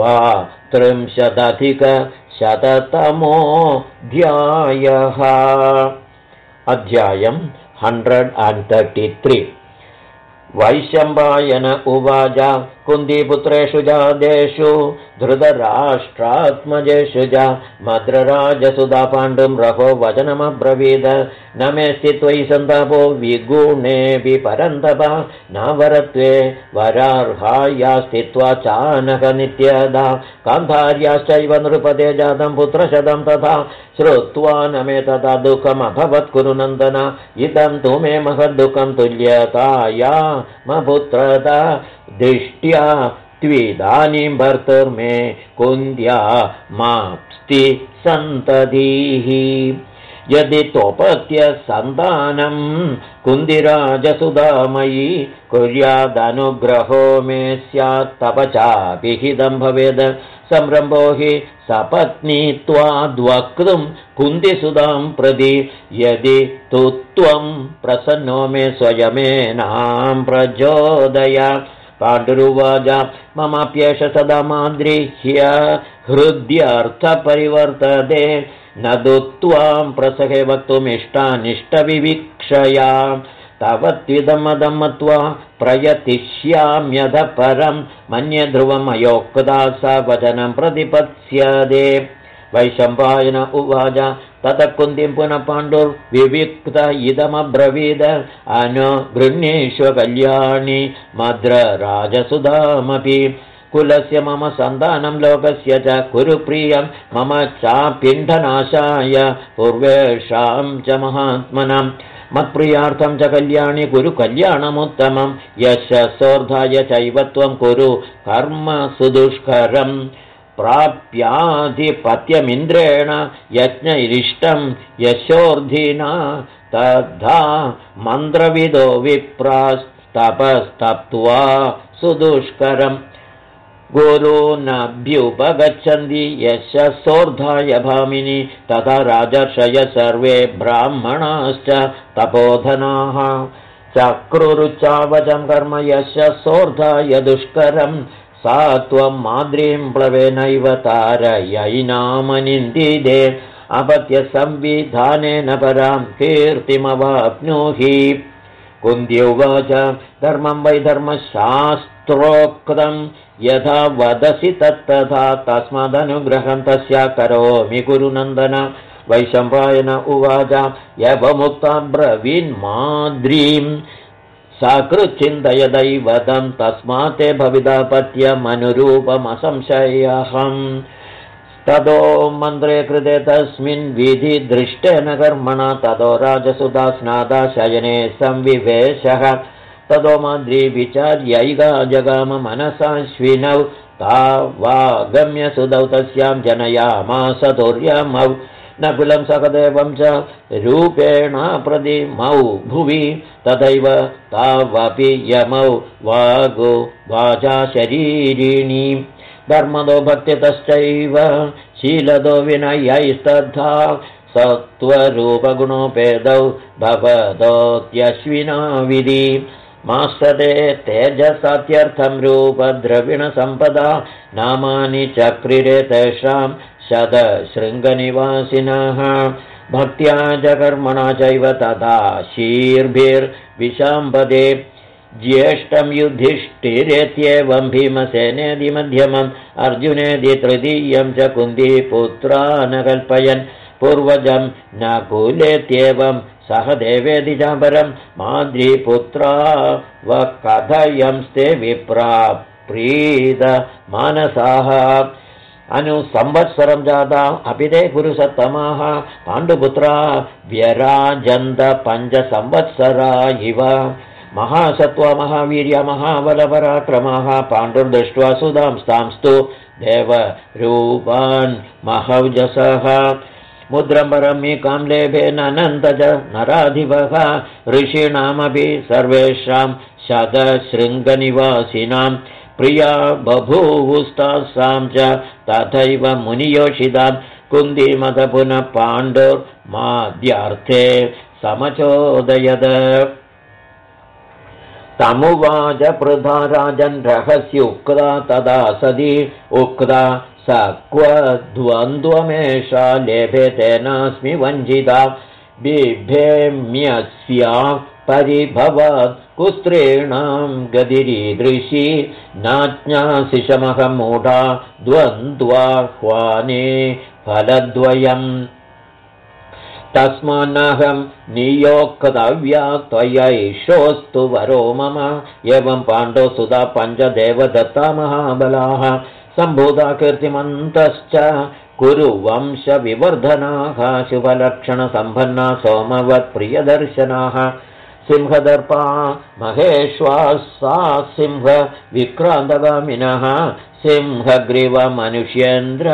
23-100तमोऽध्यायः अध्यायं 133 वैशम्पायन उवाच कुन्तीपुत्रेषु जातेषु धृतराष्ट्रात्मजेषु च मद्रराजसुधा पाण्डुं रहो वचनमब्रवीद न मेऽस्ति त्वयि सन्तापो विगुणेऽपि परन्तप नावरत्वे वरार्हाया स्थित्वा चानकनित्यदा गान्धार्याश्चैव नृपते जातं पुत्रशतं तथा श्रुत्वा न मे तथा दुःखमभवत् कुरु नन्दन इदं तु मे महद्दुःखं तुल्यताया मपुत्रता दृष्ट्या त्विदानीं भर्तुर्मे कुन्द्या माप्स्ति सन्ततिः यदि तोपत्य सन्तानं कुन्दिराजसुधामयी कुर्यादनुग्रहो मे स्यात् तव चाभिहितं भवेद् संरम्भो हि सपत्नीत्वाद्वक्तुं कुन्दिसुधां प्रति यदि तु त्वं प्रसन्नो मे स्वयमेनां प्रचोदय पाण्डुरुवाच ममाप्येष सदा माद्रिह्य हृद्यर्थपरिवर्तते न तु त्वां प्रसहे वक्तुमिष्टानिष्टविवीक्षया तव त्विदमदं मत्वा प्रयतिष्याम्यध परं मन्ये ध्रुवमयोक्ता स वचनं प्रतिपत्स्यते वैशम्पायन उवाच ततः कुन्तीं पुनः पाण्डुर्विविक्त इदमब्रवीद अनुगृह्णीष्व कल्याणि मद्रराजसुधामपि कुलस्य मम सन्तानं लोकस्य च कुरु प्रियं मम चापिण्डनाशाय पूर्वेषां च महात्मनां मत्प्रियार्थं च कल्याणि कुरु कल्याणमुत्तमं यशसोर्धाय चैव त्वं कुरु कर्म सुदुष्करं प्राप्याधिपत्यमिन्द्रेण यज्ञैरिष्टं यशोर्धिना तद्धा मन्त्रविदो विप्रास्तपस्तप्त्वा सुदुष्करम् गुरूनभ्युपगच्छन्ति यशसोर्धाय भामिनि तथा राजर्षय सर्वे ब्राह्मणाश्च तपोधनाः चक्रुरुच्चावचं कर्म यशसोर्धाय दुष्करं सा त्वं माद्रीं प्लवेनैव तारयैनामनिन्दिदे अपत्यसंविधानेन परां कीर्तिमवाप्नोहि कुन्ती उवाच धर्मं वै धर्मशास्त्रोक्तं यथा वदसि तत्तथा तस्मादनुग्रहं तस्या करोमि गुरुनन्दन वैशम्पायन उवाच यवमुक्ता ब्रवीन्माद्रीं साकृच्चिन्तयदैवतं तस्मात् ते भवितापत्यमनुरूपमसंशयहम् ततो मन्त्रे कृते तस्मिन् विधि दृष्टेन कर्मणा ततो राजसुधा स्नाता शयने संविवेशः ततो माद्री विचार्यैका जगाम मनसाश्विनौ तावागम्य सुधौ तस्यां जनयामास तुर्यमौ नकुलं सकदेवं च रूपेण प्रतिमौ भुवि तथैव तावपि यमौ वागो वाचा शरीरिणी धर्मदो भक्तितश्चैव शीलदो विनयैस्तथा सत्त्वरूपगुणोपेदौ भवदोत्यश्विना विधि मास्तते तेजसात्यर्थं रूपद्रविणसम्पदा नामानि चक्रिरे तेषां शतशृङ्गनिवासिनः भक्त्या च कर्मणा चैव तथा शीर्भिर्विशाम्पदे ज्येष्ठं युधिष्ठिरेत्येवं भीमसेनेदि मध्यमम् अर्जुनेदि तृतीयं च कुन्तीपुत्रा न कल्पयन् पूर्वजं नकुलेत्येवं सहदेवेदि चापरं माद्रीपुत्रा वकथयंस्ते विप्रा प्रीत मानसाः अनुसंवत्सरं जाता अपि ते पुरुषोत्तमाः पाण्डुपुत्रा व्यराजन्त 5 संवत्सरा इव महासत्त्वा महावीर्या महाबलपराक्रमाः पाण्डुर्दृष्ट्वा सुधांस्तांस्तु देवरूपान् महौजसः मुद्रं परमिकां लेभेन अनन्त च नराधिपः ऋषीणामपि सर्वेषां शतशृङ्गनिवासिनां प्रिया बभूवुस्तासां च तथैव मुनियोषितां कुन्तीमत पुनः पाण्डुर्माद्यार्थे समचोदयत् तमुवाच पृथा राजन् रहस्युक्ता तदा सदी उक्ता स क्व द्वन्द्वमेषा लेभे तेनास्मि वञ्चिता बिभेम्यस्या परिभवात् कुस्त्रीणां गतिरीदृशी नाज्ञासिषमहं मूढा द्वन्द्वाह्वाने फलद्वयम् तस्मान्नहं नियोक्तव्या त्वयैषोऽस्तु वरो मम एवं पाण्डवसुधा 5 देवदत्ता महाबलाः सम्भूता कीर्तिमन्तश्च कुरु वंशविवर्धनाः शुभलक्षणसम्पन्ना सोमवत्प्रियदर्शनाः सिंहदर्पा महेश्वासा सिंहविक्रान्तगामिनः सिंहग्रीवमनुष्येन्द्र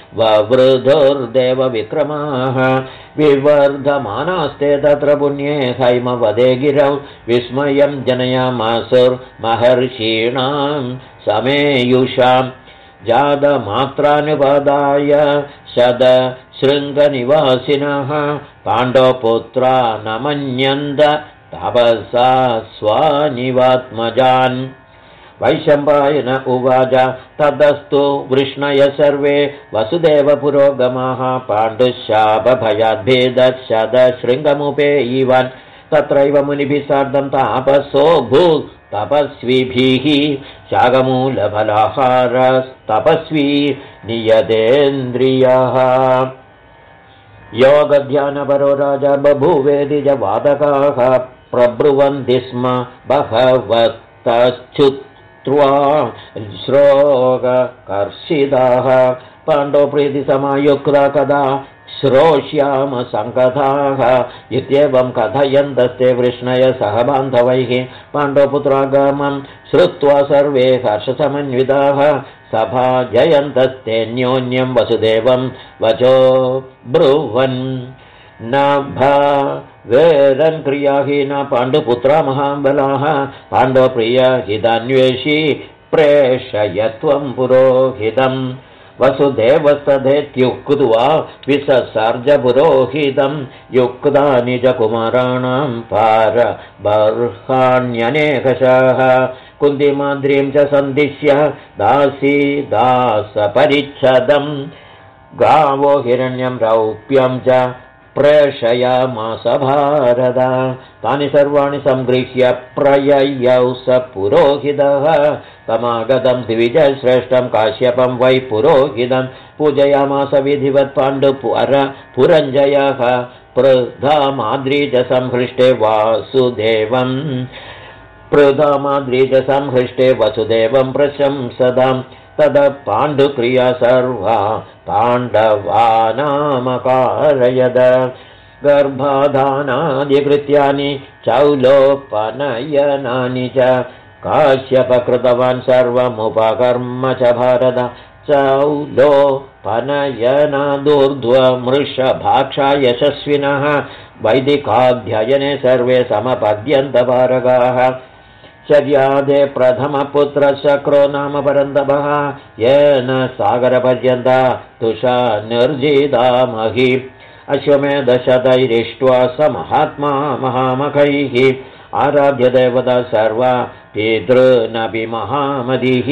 ववृधुर्देवविक्रमाः विवर्धमानास्ते तत्र पुण्ये हैमवदे गिरौ विस्मयं जनयामासुर्महर्षीणां समेयुषां जातमात्रानुपदाय शतशृङ्गनिवासिनः पाण्डवपुत्रा न मन्यन्त तपसा स्वानिवात्मजान् वैशम्पायन उवाच ततस्तु वृष्णय सर्वे वसुदेवपुरोगमाः पाण्डुशापभयाद्भेदशतशृङ्गमुपेयीवान् तत्रैव मुनिभिः सार्धं तापसो भूत् तपस्विभिः शाकमूलफलाहारस्तपस्वी नियतेन्द्रियः योगध्यानपरो राजा बभूवेदि च वादकाः प्रब्रुवन्ति स्म बहवस्तच्छुत् श्रुत्वा श्लोककर्षिताः पाण्डवप्रीतिसमायुक्ता कदा श्रोष्याम सङ्कथाः इत्येवं कथयन्तस्ते वृष्णय सह बान्धवैः पाण्डवपुत्रागमं श्रुत्वा सर्वे हर्षसमन्विताः सभा जयन्तस्तेऽन्योन्यं वसुदेवं वचो ब्रुवन् न भवेदन् क्रियाहीना पाण्डुपुत्रा महाबलाः पाण्डवप्रियहितान्वेषी प्रेषयत्वं पुरोहितम् वसुदेवस्तथेत्युक्त्वा विससर्जपुरोहितं युक्तानि च कुमाराणां पारबर्हाण्यनेकशः कुन्तिमाद्रीं च सन्दिश्य दासीदासपरिच्छदं गावो हिरण्यं रौप्यं च प्रेषयामास भारत तानि सर्वाणि संगृह्य प्रययौ स पुरोहितः तमागतं द्विजश्रेष्ठं काश्यपं वै पुरोहितं पूजयामास विधिवत् पाण्डुपुरञ्जयः पृथमाद्रीज संहृष्टे वसुदेवं प्रशंसताम् तद पाण्डुक्रिया सर्वा पाण्डवानामकारयद गर्भाधानादिकृत्यानि चौलोपनयनानि च काश्यपकृतवान् सर्वमुपकर्म च भारत चौलोपनयनादूर्ध्वमृषभाक्षा यशस्विनः वैदिकाध्ययने सर्वे समपद्यन्तपारगाः चर्यादे प्रथमपुत्रशक्रो नाम परन्तभः येन सागरपर्यन्ता तुषा निर्जितामहि अश्वमेधशतैरिष्ट्वा स महात्मा महामखैः आराध्यदेवता सर्वा पितॄनपि महामतिः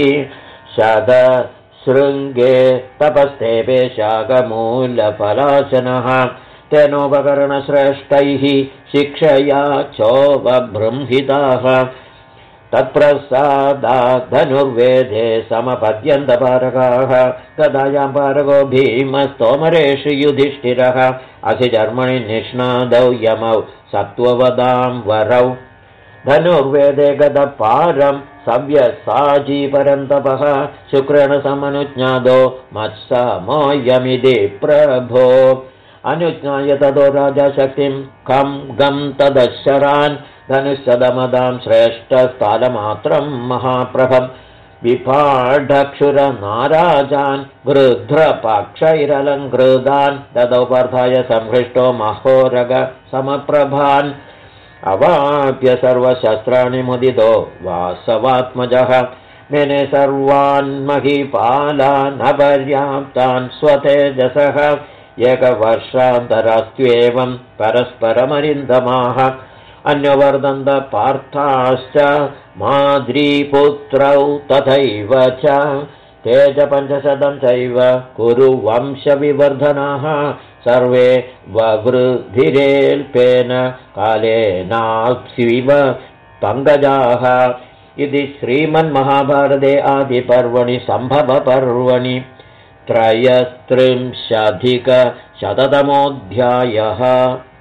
शतशृङ्गे तपस्तेपे शाकमूलफलासनः तेनोपकरणश्रेष्ठैः शिक्षया चोपबृंहिताः तत्प्रसादाद्धनुर्वेदे समपद्यन्तपारकाः तदायां पारगो भीमस्तोमरेषु युधिष्ठिरः असिजर्मणि निष्णादौ यमौ सत्त्ववदां वरौ धनुर्वेदे गतपारं सव्यसाचीपरन्तपः शुक्रेण समनुज्ञादो मत्समोऽयमिति प्रभो अनुज्ञाय ततो राजा शक्तिं खं गं तदशरान् धनुष्यदमदां श्रेष्ठस्थालमात्रं महाप्रभं विपाढक्षुरनाराजान् गृध्रपक्षैरलङ्कृतान् ददौपर्धाय संहृष्टो महोरग समप्रभान् अवाप्य सर्वशस्त्राणि मुदितो वासवात्मजः मेने सर्वान् महीपालान् अपर्याप्तान् स्वतेजसः एकवर्षान्तरस्त्वेवं परस्परमरिन्दमाः अन्यवर्धन्त पार्थाश्च माद्रीपुत्रौ तथैव च ते च 500 चैव कुरुवंशविवर्धनाः सर्वे ववृद्धिरेल्पेन कालेनाप्सिव पङ्कजाः इति श्रीमन्महाभारते आदिपर्वणि सम्भवपर्वणि 33 अधिकशततमोऽध्यायः।